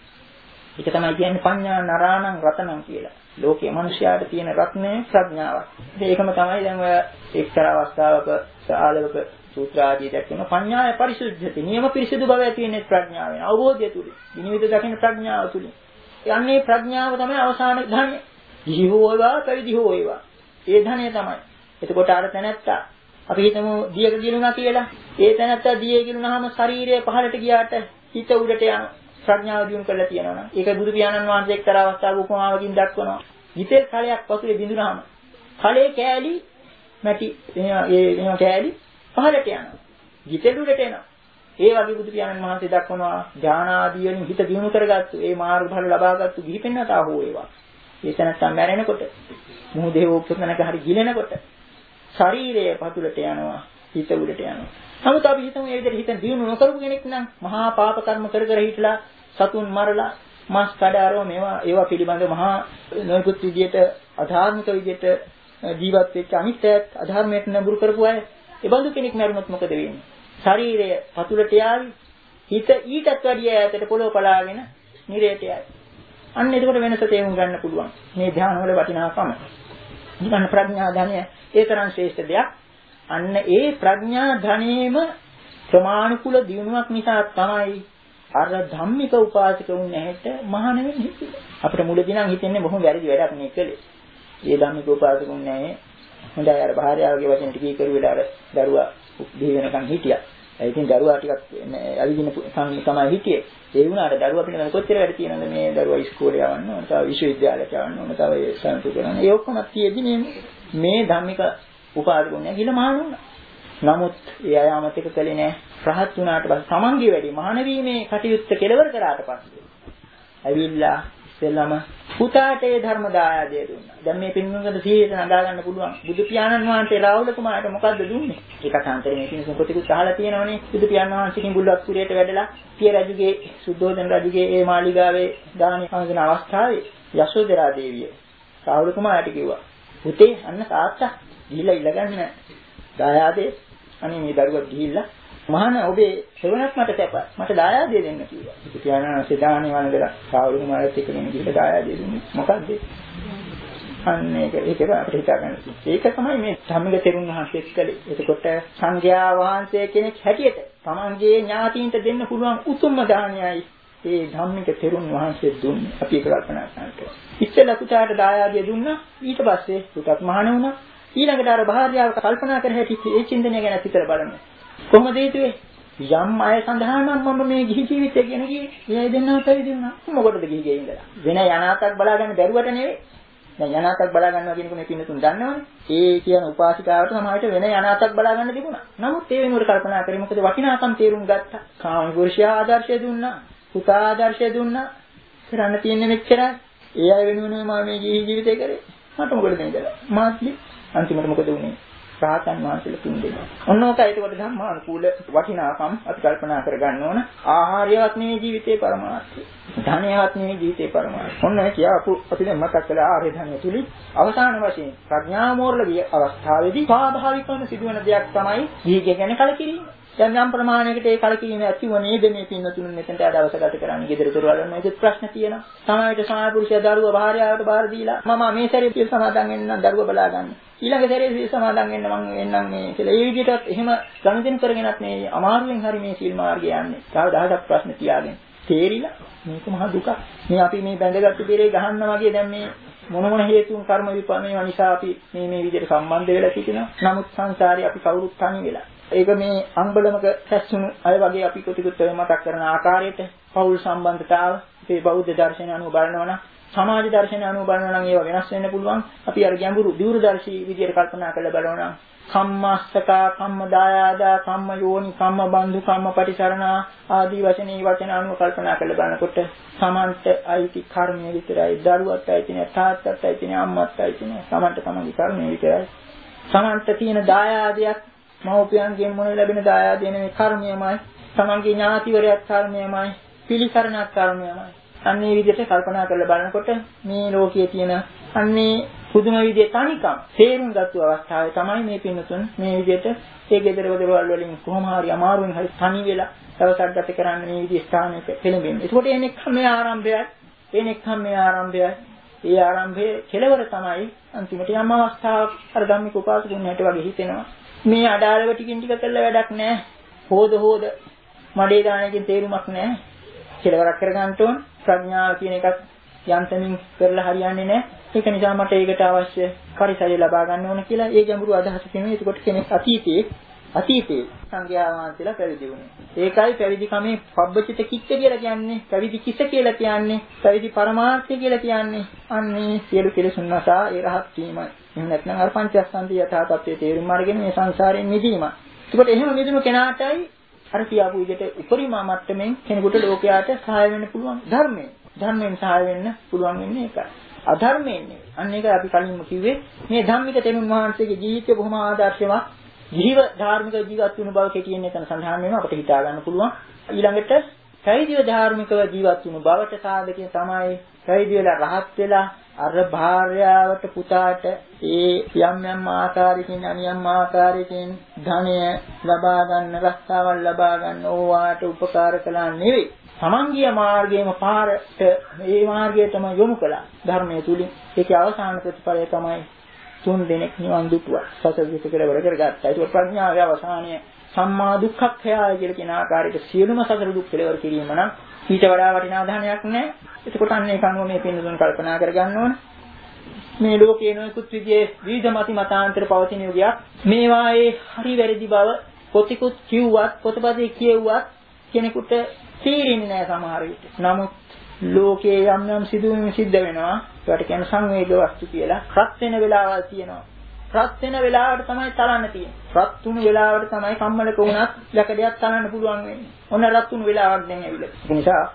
ඒක තමයි කියන්නේ පඤ්ඤා නරාණං රතනං කියලා. ලෝකයේ මිනිස්යාට තියෙන රත්නය ප්‍රඥාවක්. ඒකම තමයි දැන් ඔය එක්තරා අවස්ථාවක ආලවක සූත්‍ර ආදී දැක්වෙන පඤ්ඤාය පරිසුද්ධති. නියම පිරිසිදු බව ඇති වෙන්නේ ප්‍රඥාවෙන්. අවබෝධය තුලින්. විනිවිද දකින්න ප්‍රඥාව තුලින්. යන්නේ ප්‍රඥාව තමයි අවසාන ධනය. දිහි හෝ වේවා, පැවිදි හෝ වේවා. ඒ ධනය තමයි. එතකොට අර තැනැත්තා අපි හිතමු දියක ගිලුණා කියලා. ඒ තැනැත්තා දියේ ගිලුණාම ශරීරය පහළට ගියාට හිත උඩට යනවා. ප්‍රඥාව දියුණු කරලා තියෙනවා නම් ඒක බුදු පියාණන් වහන්සේ එක්තරා අවස්ථාවක උපමාවකින් දක්වනවා. ගිතෙල් කලයක් වතුරේ බිඳුනහම කලේ කෑලි මැටි ඒ එහෙම කෑලි පහළට යනවා. ගිතෙල් උඩට එනවා. ඒ වගේ බුදු පියාණන් වහන්සේ දක්වනවා ඥාන ආදී වලින් හිත දියුණු කරගත්තු ඒ මාර්ගඵල ලබාගත්තු ගිහි පෙන්නතා හෝ ඒවා. ඒ තැනත්තා මැරෙනකොට මුහුදේ වෝක්කනක හරි ගිලෙනකොට ශරීරය පතුලට යනවා, හිත උඩට යනවා. නමුත් අපි හිතමු මේ විදිහට හිත දියුණු නොකරපු කෙනෙක් නම් මහා පාප කර්ම කර කර හිටලා සතුන් මරලා මාස් කඩාරෝ මේවා ඒවා පිළිබඳව මහා නොයෙකුත් විදිහට අධාර්මික විදිහට ජීවත් වෙච්ච අනිත්‍යත් අධර්මයට නඹුරු කරපු අය ඒ බඳු කෙනෙක් මරුණොත් මොකද වෙන්නේ? ශරීරය පතුලට යාවි, හිත ඊටත් වැඩිය ඈතට පොළොව පලාගෙන නිරේට යයි. අන්න එතකොට වෙනස තේරුම් ගන්න පුළුවන්. මේ ධ්‍යාන වල වටිනාකම. නිකන් ප්‍රඥා ධනය ඒ තරම් ශ්‍රේෂ්ඨ දෙයක්. අන්න ඒ ප්‍රඥා ධනෙම ප්‍රමාණිකුල දියුණුවක් නිසා තමයි අර ධම්මික උපාසක වුණ නැහැට මහාන වෙන්නේ හිතේ. අපිට මුලදී නම් හිතෙන්නේ බොහොම වැරදි වැඩක් නේ කළේ. ඒ ධම්මික උපාසක වුණ නැහැ. හොඳයි අර භාර්යාවගේ වචන ටිකී කරුවේලා අර දරුවා දී වෙනකන් හිටියා. ඒ ඉතින් දරුවා ටිකක් අවිදින තමයි හිටියේ. ඒ වුණාට දරුවා පිළිබඳ කොච්චර වැඩ තියෙනවද මේ දරුවා ඉස්කෝලේ යවන්න ඕන, තව විශ්වවිද්‍යාලයට යවන්න ඕන, තව ඒ සංසු කරන්න. ඒ ඔක්කොම තියෙදි මේ ධම්මික උපාසක වුණ නැහැ කියලා මහාන වුණා. නමුත් ඒ අය අමතක කළේ නැහැ. රහත් වුණාට පස්සේ තමන්ගේ වැඩි මහාන වීමේ කටයුත්ත කෙලවර කරාට පස්සේ ඇවිල්ලා ඉස්සෙල්ලාම පුතාට ඒ ධර්ම දායාදය දුන්නා. දැන් මේ පින්වන්කට සීලයට නදා ගන්න පුළුවන්. බුදු පියාණන් වහන්සේ රාහුල කුමාරට මොකද්ද දුන්නේ? ඒක අන්තරේ මේ පින්සුන් කොටිකුත් අහලා තියෙනවනේ. බුදු පියාණන් වහන්සේ කිඹුල්වත්පුරයට වැඩලා පිය රජුගේ සුද්ධෝදන රජුගේ ඒ මාලිගාවේ දානි සංසන අවස්ථාවේ යශෝදරා දේවිය රාහුල කුමාරට කිව්වා පුතේ අන්න තාත්තා ගිහිල්ලා ඉල්ලගන්නේ නැහැ. දායාදේ අනේ මේ දරුවා ගිහිල්ලා මහාන ඔබේ සෙවණක් මට තැප මට දායාදේ දෙන්න කිව්වා. ඉතින් පියාණන් සිතාණේ වන්දලා රාහුල කුමාරත් එක්ක ගෙන ගිහිල්ලා දායාදේ දුන්නේ. මොකද්ද? අන්න ඒක ඒක අපිට හිතා ගන්න. ඒක තමයි මේ ධම්මික තෙරුන් වහන්සේ කළේ. එතකොට සංඝයා වහන්සේ කෙනෙක් හැටියට තමන්ගේ ඥාතීන්ට දෙන්න පුළුවන් උතුම්ම දානයයි ඒ ධම්මික තෙරුන් වහන්සේ දුන්නේ. අපි ඒක කල්පනා කරනවා. ඉස්සෙල්ලා පුතාට දායාදේ දුන්නා. ඊට පස්සේ පුතත් මහාන වුණා. ඊළඟට අර භාර්යාව කල්පනා කර හැටි ඒ චින්තනය ගැන හිතලා බලන්න. කොහොමද හේතුවේ? යම් අය සඳහා නම් මම මේ ගිහි ජීවිතය ගැන කියේ. එයයි දෙන්නා පැවිදි වුණා. මොකටද ගිහි ගේ ඉඳලා? වෙන යනාතක් බලා ගන්න බැරුවට නෙවෙයි. දැන් යනාතක් බලා ගන්නවා කියනකොට මේ පින්නතුන් දන්නවනේ. ඒ කියන උපාසිකාවට සමාජයට වෙන යනාතක් බලා ගන්න තිබුණා. නමුත් ඒ වෙනුවට කල්පනා කරේ මොකද වටිනාකම් තේරුම් ගත්තා. කාම පුරුෂයා ආදර්ශය දුන්නා. පුතා ආදර්ශය දුන්නා. කරන්න තියෙන්නේ මෙච්චරයි. ඒ අය වෙනුවෙන් මම මේ ගිහි ජීවිතය කරේ. මට මොකටද මේ දලා? මාත්ලි අන්තිමට මොකද වුනේ? රාතන් වහන්සේලා තුන් දෙනා. ඔන්නෝක ඒකට ධර්මානුකූල වටිනාකම් අපි කල්පනා කරගන්න ඕන. ආහාරයවත් නෙවෙයි ජීවිතේ පරමාර්ථය. ධනයවත් නෙවෙයි ජීවිතේ පරමාර්ථය. ඔන්න කියාපු අපි දැන් මතක් කළා ආර්ය ධනය තුලින් අවසාන වශයෙන් ප්‍රඥා මෝරලවිය අවස්ථාවේදී ස්වාභාවිකවම සිදුවන දෙයක් තමයි ජීවිතය ගැන කලකිරීම. දැන් යම් ප්‍රමාණයකට ඒ කලකිරීම ඇතිව නේද මේ පින්නතුන් මෙතනට දවස ගත කරන්නේ. ගෙදර දොරවල් වල මේක ප්‍රශ්න තියෙනවා. සමාජයට සමාජ පුරුෂයා දරුවා භාර්යාවට බාර දීලා මම මේ සැරේ පිළ සමාදන් වෙන්න නම් දරුවා බලා ගන්න. ඊළඟ සැරේ පිළ සමාදන් වෙන්න මම එන්නම් මේ කියලා. ඒ විදිහටත් එහෙම ගනුදෙනු කරගෙනත් මේ අමාරුවෙන් හරි මේ සීල් මාර්ගය යන්නේ. තව දහසක් ප්‍රශ්න තියාගෙන. තේරිලා මේක මහා දුකක්. මේ අපි මේ බැඳගත්තු දෙරේ ගහන්න වගේ දැන් මේ මොන මොන හේතුන් කර්ම විපාක මේවා නිසා අපි මේ මේ විදිහට සම්බන්ධ වෙලා සිටිනවා. නමුත් සංසාරේ අපි කවුරුත් තනි වෙලා. ඒක මේ අංගබලමක ඇස්සුණු අය වගේ අපි කොටිකුත් මතක් කරන ආකාරයට පෞල් සම්බන්ධතාව අපේ බෞද්ධ දර්ශනය අනුව බලනවා නම් සමාජ දර්ශනය අනුව බලනවා නම් ඒවා වෙනස් වෙන්න පුළුවන්. අපි අර ගැඹුරු දිවුරදර්ශී විදියට කල්පනා කරලා බලනවා නම් කම්මස්සකා කම්ම දායාදා කම්ම යෝනි කම්ම බන්දු කම්ම පටිසරණා ආදී වචනේ වචන අනුව කල්පනා කරලා බලනකොට සමන්ත අයිති කර්මය විතරයි. දරුවත් අයිති නෑ, තාත්තත් අයිති නෑ, අම්මත් අයිති නෑ. සමන්ත තමන්ගේ කර්මය විතරයි. සමන්ත තියෙන දායාදයක් මව්පියන්ගෙන් මොන ලැබෙන දායාදය නෙමෙයි කර්මයමයි. තමන්ගේ ඥාතිවරයක් කර්මයමයි. පිළිසරණක් කර්මයමයි. අන්නේ විදිහට කල්පනා කරලා බලනකොට මේ ලෝකයේ තියෙන අන්නේ පුදුම විදිහේ තනිකම් තේරුම් ගත්තු අවස්ථාවේ තමයි මේ පින්නතුන් මේ විදිහට ඒ ගෙදර වල වලින් කොහොම හරි අමාරුවෙන් හරි තනි වෙලා දවසක් ගත කරන්න මේ විදිහේ ස්ථානයක පෙළඹෙන්නේ. ඒකට එනෙක්ම මේ ආරම්භයයි. එනෙක්ම මේ ආරම්භයයි. ඒ ආරම්භයේ කෙලවර තමයි අන්තිමට යම් අවස්ථාවක් අර ධම්මික උපාසකුන්ට වගේ හිතෙනවා. මේ අඩාලව ටිකින් ටික කළා වැඩක් නැහැ. හොද හොද මඩේ දානකින් තේරුමක් නැහැ. කෙලවරක් කරගන්න ඕන. ප්‍රඥාව කියන එකත් යන්තමින් කරලා හරියන්නේ නැහැ. ඒක නිසා මට ඒකට අවශ්‍ය පරිසරය ලබා ගන්න ඕන කියලා ඒ ගැඹුරු අදහස කෙනෙක්. ඒකට කෙනෙක් අතීතයේ අතීතයේ සංඝයා වහන්සේලා පැවිදි වුණේ. ඒකයි පැවිදි කමේ පබ්බචිත කිච්ච කියලා කියන්නේ. පැවිදි කිස කියලා කියන්නේ. පැවිදි පරමාර්ථය කියලා කියන්නේ. අන්නේ සියලු කෙලෙසුන් නැසා ඒ රහත් වීමයි. එහෙම නැත්නම් අර පංචස්කන්ධය යථා තත්ත්වයේ තේරුම් අරගෙන මේ සංසාරයෙන් මිදීමයි. ඒකට එහෙම මිදුණු කෙනාටයි අර කියාපු විදිහට උපරිම මට්ටමින් කෙනෙකුට ලෝකයට සහාය වෙන්න පුළුවන් ධර්මයෙන්. ධර්මයෙන් සහාය වෙන්න පුළුවන් වෙන්නේ ඒකයි. අධර්මයෙන් නෙවෙයි. අන්න ඒක අපි කලින්ම කිව්වේ මේ ධම්මික තෙරුන් වහන්සේගේ ජීවිතය බොහොම ආදර්ශවත්. ජීව ධාර්මික ජීවත් වුණු බව කෙටියෙන් එතන සඳහන් වෙනවා අපිට හිතා ගන්න පුළුවන්. ඊළඟට පැවිදිව ධාර්මිකව ජීවත් වුණු බවට සාධකයේ තමයි පැවිදි වෙලා රහත් වෙලා අර භාර්යාවට පුතාට ඒ යම් යම් ආකාරයකින් අනියම් ආකාරයකින් ධනය ලබා ගන්න රස්සාවල් ලබා ගන්න ඕවාට උපකාර කළා නෙවෙයි. තමන්ගේ මාර්ගයේම පාරට මේ මාර්ගයටම යොමු කළා ධර්මයේ තුලින්. ඒකේ අවසාන ප්‍රතිඵලය තමයි තුන් දෙනෙක් නිවන් දුටුවා. සසර විස කෙලවර කරගත්තා. ඒක ප්‍රඥාවේ අවසානයේ සම්මා දුක්ඛක්ඛයයි කියලා කියන ආකාරයට සියලුම සතර දුක් කෙලවර කිරීම නම් ඊට වඩා වටිනා ධනයක් නැහැ. එතකොට අන්න ඒක අනුව මේ පින්නතුන් කල්පනා කරගන්න ඕන. මේ ලෝකයේ නොයෙකුත් විදිහේ විවිධ මති මතාන්තර පවතින යුගයක්. මේවායේ හරි වැරදි බව පොතිකුත් කිව්වත් පොතපතේ කියුවත් කෙනෙකුට තේරෙන්නේ නැහැ සමහර විට. නමුත් ලෝකයේ යම් යම් සිදුවීම් සිද්ධ වෙනවා. ඒකට කියන සංවේග වස්තු කියලා. රත් වෙන වෙලාවල් තියෙනවා. රත් වෙන වෙලාවට තමයි තලන්න තියෙන්නේ. රත් වුණු වෙලාවට තමයි කම්මලක වුණත් යකඩයක් තලන්න පුළුවන් වෙන්නේ. ඔන්න රත් වුණු වෙලාවක් දැන් ඇවිල්ලා. ඒ නිසා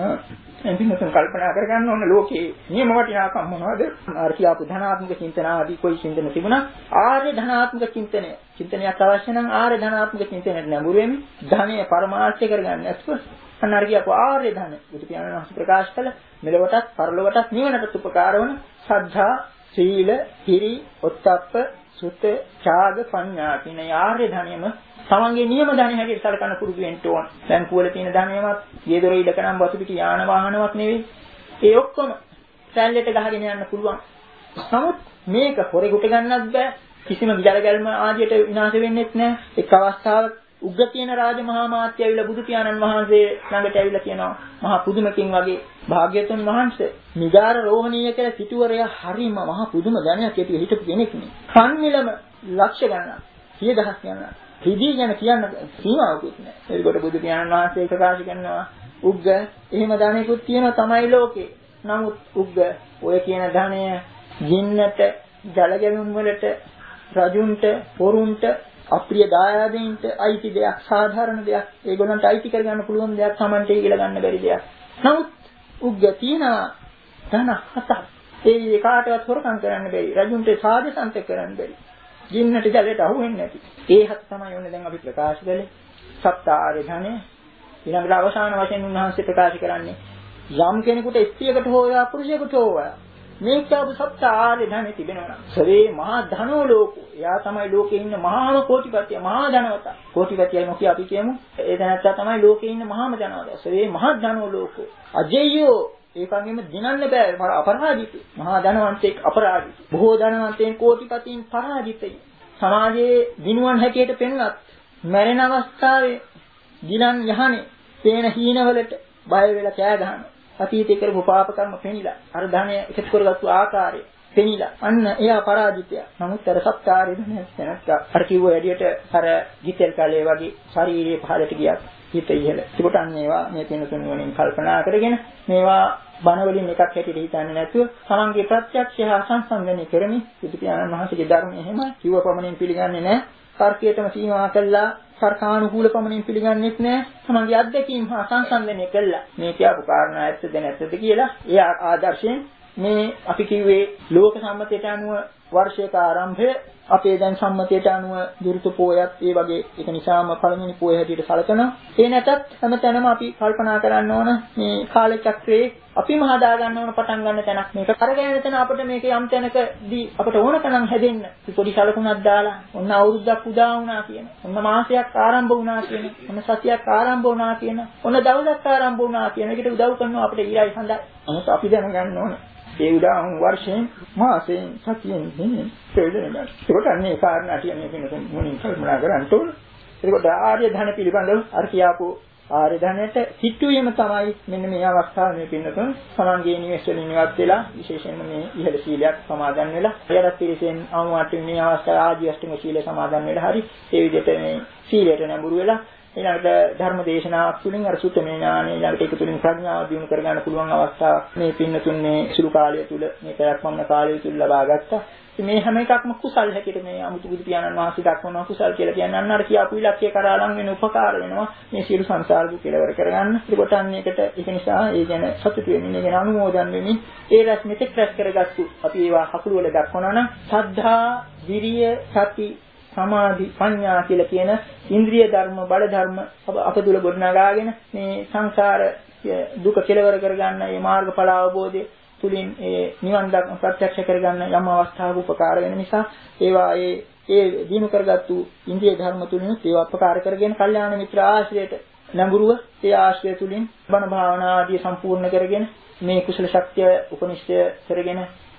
එන්ටිනසන් කල්පනා කරගන්න ඕන ලෝකේ නියම වටිනාකම් මොනවද? අර කියාපු ධනාත්මක චින්තන ආදී કોઈ චින්තන තිබුණා. ආර්ය ධනාත්මක චින්තනය. චින්තනයක් අවශ්‍ය නම් ආර්ය ධනාත්මක චින්තනයට නැඹුරු වෙමි. ධනය පරමාර්ථය කරගන්න නැතුව අන්න අර කියාපු ආර්ය ධන බුදු පියාණන් වහන්සේ ප්‍රකාශ කළ මෙලොවටත් පරලොවටත් නිවනට උපකාර වන සද්ධා, සීල, හිරි, ඔත්තප්ප, සුත, ඡාග, පඤ්ඤා කියන ආර්ය ධනෙම තමන්ගේ නියම ධනෙ හැටියට සලකන පුරුදු වෙන්න ඕන. දැන් කුවල තියෙන ධනෙමත්, ගේ දොර ඉඩකනම් වතු පිටි යාන වාහනවත් නෙවෙයි. ඒ ඔක්කොම සැලෙට ගහගෙන යන්න පුළුවන්. නමුත් මේක හොරෙකුට ගන්නත් බෑ. කිසිම ගිලගල්ම ආදියට විනාශ වෙන්නෙත් නෑ. එක් අවස්ථාවක උග්ග තියෙන රාජ මහා මාත්‍ය ඇවිල්ලා බුදු පියාණන් වහන්සේ ළඟට ඇවිල්ලා කියනවා මහා පුදුමකින් වගේ භාග්‍යතුන් වහන්සේ නිගාර රෝහණීය කියලා සිටුවරයා හරිම මහා පුදුම ධනයක් ඇති හිටපු කෙනෙක් නේ. කන්නිලම ලක්ෂ ගණන්, සිය දහස් ගණන්. හිදී ගැන කියන්න සීමාවකුත් නැහැ. ඒකට බුදු පියාණන් වහන්සේ ප්‍රකාශ කරනවා උග්ග එහෙම ධනෙකුත් තියෙනවා තමයි ලෝකේ. නමුත් උග්ග ඔය කියන ධනය ජින්නට, ජල ගැලුම් වලට, රජුන්ට, පොරුන්ට, අප්‍රිය දායාදෙන්ට අයිති දෙයක්, සාධාරණ දෙයක්, ඒගොල්ලන්ට අයිති කරගන්න පුළුවන් දෙයක්, Tamante කියලා ගන්න බැරි දෙයක්. නමුත් උග්ග තියනවා ධන හතක්. ඒ කාටවත් හොරකම් කරන්න බැරි. රජුන්ට සාධසන්ත කරන්න බැරි. ජින්නට ජලයට අහු වෙන්නේ නැති. ඒ හත් තමයි ඔන්න දැන් අපි ප්‍රකාශ කළේ සප්තාර්ය ධනය. ඊළඟට අවසාන වශයෙන් උන්වහන්සේ ප්‍රකාශ කරන්නේ යම් කෙනෙකුට ස්ත්‍රියකට හෝ යා පුරුෂයෙකුට හෝ මේ කියපු සප්තාර්ය ධනෙ තිබෙනවා. සවේ මහා ධනෝ ලෝකෝ. එයා තමයි ලෝකේ ඉන්න මහාම කෝටිපතිය, මහා ධනවත. කෝටිපතියයි මොකිය අපි කියමු. ඒ දැනත්තා තමයි ලෝකේ ඉන්න මහාම ධනවත. සවේ මහා ධනෝ ලෝකෝ. අජේයෝ ඒකගෙම දිනන්න බෑ අපරාජිත. මහා ධනවන්තයෙක් අපරාජිත. බොහෝ ධනවන්තයන් කෝටිපතීන් පරාජිතයි. සමාජයේ දිනුවන් හැටියට පෙන්වත් මැරෙන අවස්ථාවේ දිනන් යහනේ තේන හීනවලට බය වෙලා කෑ ගහනවා. අතීතේ කරපු පාප කර්ම පෙනිලා අර ධනය එකතු කරගත්තු ආකාරය පෙනිලා අන්න එයා පරාජිතය. නමුත් අර සත්කාරය දැනස්තනක් අර කිව්ව වැඩියට අර ගිතෙල් කාලේ වගේ ශාරීරියේ පහළට ගියත් හිත ඉහළ. ඒකට අන්න ඒවා මේ තියෙන තුන් වලින් කල්පනා කරගෙන මේවා බණ වලින් එකක් හැටියට හිතන්නේ නැතුව තමන්ගේ ප්‍රත්‍යක්ෂය හා සංසන්දනය කරමින් බුදු පියාණන් වහන්සේගේ ධර්මය එහෙම කිව්ව පමණින් පිළිගන්නේ නැහැ. තර්කයටම සීමා කළා තර්කානුකූල පමණින් පිළිගන්නේත් නැහැ. තමන්ගේ අත්දැකීම් හා සංසන්දනය කළා. මේ කියපු කාරණා ඇත්තද නැත්තද කියලා ඒ ආදර්ශයෙන් මේ අපි කිව්වේ ලෝක සම්මතයට අනුව වර්ෂයක ආරම්භය අපේ දැන් සම්මතයට අනුව දුරුතු පෝයත් ඒ වගේ ඒක නිසාම පළවෙනි පෝය හැටියට සැලකනවා. ඒ නැතත් හැමතැනම අපි කල්පනා කරන්න ඕන මේ කාල චක්‍රයේ අපිම හදා ගන්න ඕන පටන් ගන්න තැනක් මේක කරගෙන තැන අපිට මේක යම් තැනකදී අපිට ඕනකනම් හැදෙන්න පොඩි සැලකුණක් දාලා ඔන්න අවුරුද්දක් උදා වුණා කියන ඔන්න මාසයක් ආරම්භ වුණා කියන ඔන්න සතියක් ආරම්භ වුණා කියන ඔන්න දවසක් ආරම්භ වුණා කියන එකට උදව් කරනවා අපිට ඊළයි හඳයි. අනස අපි දැනගන්න ඕන ඒ උදාහරණ වර්ෂයෙන් මාසයෙන් සතියෙන් දිනෙන් ප්‍රයෝජන ගන්න. ඒකට අන්නේ කාරණා කියන්නේ වෙනතුන් මොනින් කල්පනා කරන්න ඕන. ඒකට ආර්ය ධන පිළිබඳව අර කියාපු ආර්ය ධනයට සිටුවීම තමයි මෙන්න මේ අවස්ථාව මේ පින්නතුන් සමන්ගේ නිවෙස් වලින් ඉවත් වෙලා විශේෂයෙන්ම මේ ඉහළ සීලයක් සමාදන් වෙලා එයරත් පිළිසෙන් අනුවට මේ අවස්ථාව ආදී අෂ්ටම සීලය සමාදන් වෙලා හරි ඒ විදිහට මේ සීලයට නැඹුරු වෙලා ඊළඟට ධර්ම දේශනාවක් තුළින් අර සුත්තමේ ඥානෙ ඊළඟට ඒක තුළින් ප්‍රඥාව දියුණු කරගන්න පුළුවන් අවස්ථාවක් මේ පින්නතුන් මේ සුළු කාලය තුල මේ පැයක් පමණ කාලය තුල ලබා ගත්තා. මේ හැම එකක්ම කුසල් හැටියට මේ අමුතු බුදු පියාණන් වහන්සේ දක්වනවා කුසල් කියලා කියන්නේ අන්න අර කියාපු ඉලක්කය කරා ලං වෙන උපකාර වෙනවා මේ සියලු සංසාර දුක් කෙලවර කරගන්න. ඒකට අන්න ඒකට ඒක නිසා ඒ ගැන සතුටු වෙමින් ඒ ගැන අනුමෝදන් වෙමින් ඒ රැස් මෙතෙක් රැස් කරගත්තු අපි ඒවා හකුළු වල දක්වනවා නම් සද්ධා, විරිය, සති, සමාධි, ප්‍රඥා කියලා කියන ඉන්ද්‍රිය ධර්ම, බල ධර්ම අප තුල ගොඩනගාගෙන මේ සංසාර දුක කෙලවර කරගන්න මේ මාර්ගඵල අවබෝධය තුලින් ඒ නිවන් දක්න ප්‍රත්‍යක්ෂ කරගන්න යම් අවස්ථාවක උපකාර වෙන නිසා ඒවා ඒ ඒ දිනු කරගත්තු ඉන්ද්‍රිය ධර්ම තුලින් ඒවා උපකාර කරගෙන කල්යාණ මිත්‍ර ආශ්‍රයයට නැඹුරුව ඒ ආශ්‍රය තුලින් බණ භාවනා ආදී සම්පූර්ණ කරගෙන මේ කුසල ශක්තිය උපනිෂ්ඨය කරගෙන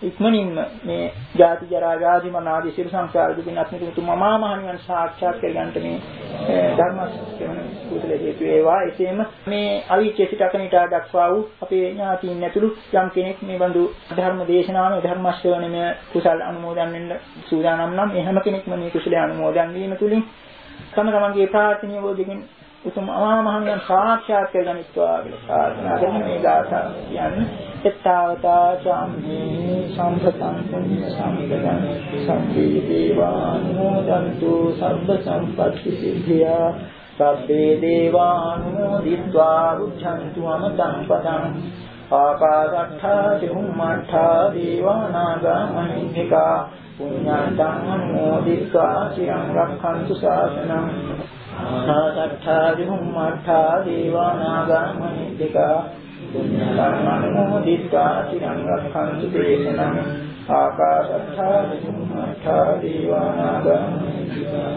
ඉක්මනින්ම මේ ජාති ජරා ව්‍යාධි මරණ ආදී සියලු සංසාර දුකින් අත් මිදුණු මහා මහණියන් සාක්ෂාත් කරගන්නට මේ ධර්ම ශ්‍රවණ කුසල හේතු වේවා. එසේම මේ අවීචේ සිට අකනිටා දක්වා වූ අපේ ඥාතීන් ඇතුළු යම් කෙනෙක් මේ බඳු ධර්ම දේශනාවේ ධර්ම ශ්‍රවණමය කුසල අනුමෝදන් වෙන්න සූදානම් නම් මේ හැම කෙනෙක්ම මේ කුසලයේ අනුමෝදන් වීම තුලින් තම තමන්ගේ ප්‍රාර්ථනීය වෝදකින් උතුම් මහා මහණියන් සාක්ෂාත් කරගනිත්වා කියලා ප්‍රාර්ථනා කරන මේ ගාථා කියන්නේ එත්තාවතා චම්මේ සම්පතං පුඤ්ඤ සම්පතං සම්පේ දේවානුමෝදන්තු සබ්බ සම්පත්ති සිද්ධියා සබ්බේ දේවානුමෝදිत्वा උච්ඡන්තු අමතං පදං ආකාශට්ඨා චුම්මට්ඨා දේවානාගා මහිද්దికා පුඤ්ඤාන්තං අනුමෝදිत्वा චිරං රක්ඛන්තු ශාසනං ආකාශට්ඨා චුම්මට්ඨා දේවානාගා මහිද්దికා පුඤ්ඤාන්තං අනුමෝදිत्वा චිරං රක්ඛන්තු දේශනං ආකාශට්ඨා චුම්මට්ඨා දේවානාගා මහිද්దికා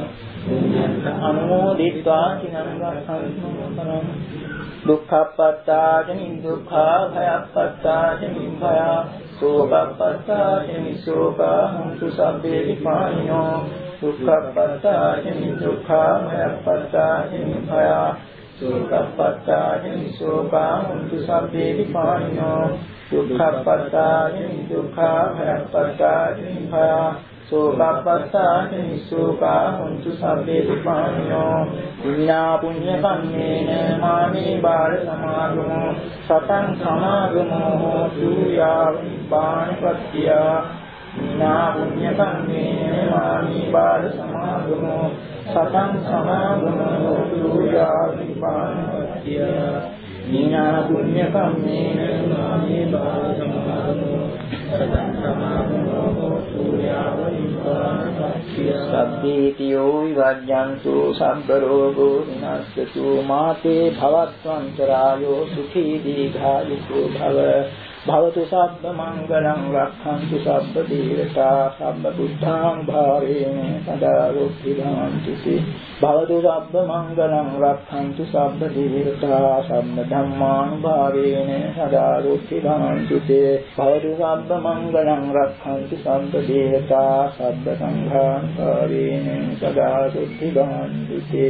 අනුමෝදිत्वा චිරං රක්ඛන්තු පරං දුක්ඛප්පත්තාච නිදුක්ඛා භයප්පත්තාච නිභයා සෝකප්පත්තාච නිසෝකා හුන්තු සබ්බේ විපානිනෝ දුක්ඛප්පත්තාච නිදුක්ඛා භයප්පත්තාච නිභයා සෝකප්පත්තාච නිසෝකා හුන්තු සබ්බේ විපානිනෝ දුක්ඛප්පත්තාච නිදුක්ඛා භයප්පත්තාච නිභයා සෝකප්පත්තාච නිසෝකා හුන්තු සබ්බේ විපානිනෝ විනා පුඤ්ඤ කම්මේන මාමේ බාල සමාගමෝ සතං සමාගමෝ හෝතු යාව නිපානපත්තිය විනා පුඤ්ඤ කම්මේන මාමේ බාල සමාගමෝ සතං සමාගමෝ හෝතු යාව නිපානපත්තිය විනා පුඤ්ඤ කම්මේන මාමේ බාල සමාගමෝ සතං සමාගමෝ හෝතු යාව නිපානපත්තිය සබ්බේතියෝ විවජ්ජන්තු සබ්බ රෝගෝ විනස්සතු මාතේ භවත්වන්තරායෝ සුඛී දීඝායුකෝ භව භවතු සබ්බ මංගලං රක්ඛන්තු සබ්බ දීරතා සබ්බ බුද්ධාං භාවේන සදා රුක්ඛි භවන්තුති භවතු සබ්බ මංගලං රක්ඛන්තු සබ්බ දීරතා සබ්බ ධම්මාං භාවේන සදා රුක්ඛි භවන්තුති භවතු සබ්බ මංගලං රක්ඛන්තු සබ්බ දීරතා සබ්බ සංඝාං භාවේන සදා රුක්ඛි භවන්තුති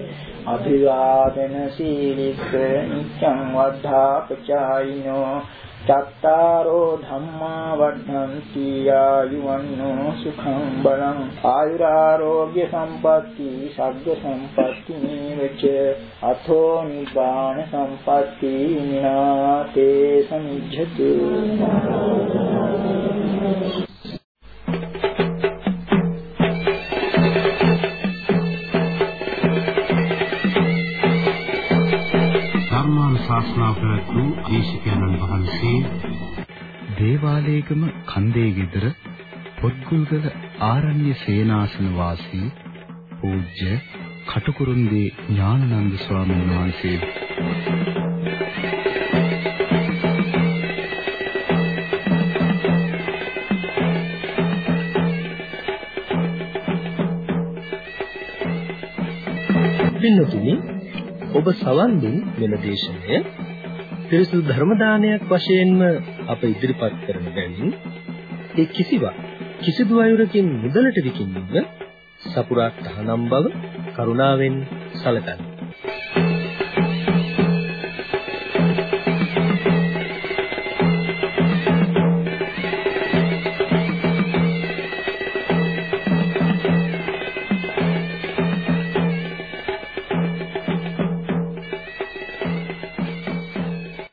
අභිවාදන සීලිස්ස නිච්ඡං වද්ධාපචායිනෝ චත්තාරෝ ධම්මා වඩ්ඩන්ති ආයුවන්නෝ සුඛං බලං ආයුරාෝග්‍ය සම්පatti සග්ග සම්පatti නේවච අතෝ නිබ්බාන සම්පatti නාතේ සමිජ්ජතු ශාස්ත්‍රා ප්‍රතු දේශකයන්න් වහන්සේ දේවාලේගම කන්දේ ගෙදර පොත්ගුල්ගල ආරණ්‍ය සේනාසන වාසී පූජ්‍ය කටුකුරුන්දී ඥානানন্দ ස්වාමීන් වහන්සේ පින්නතුනි ඔබ සවන් දුන් මෙම දේශනය පිරිසුදු ධර්ම දානයක් වශයෙන්ම අප ඉදිරිපත් කරන බැවින් ඒ කිසිවක් කිසිදු අයුරකින් මුදලට විකිණීම සපුරා තහනම් බව කරුණාවෙන් සැලකන්න.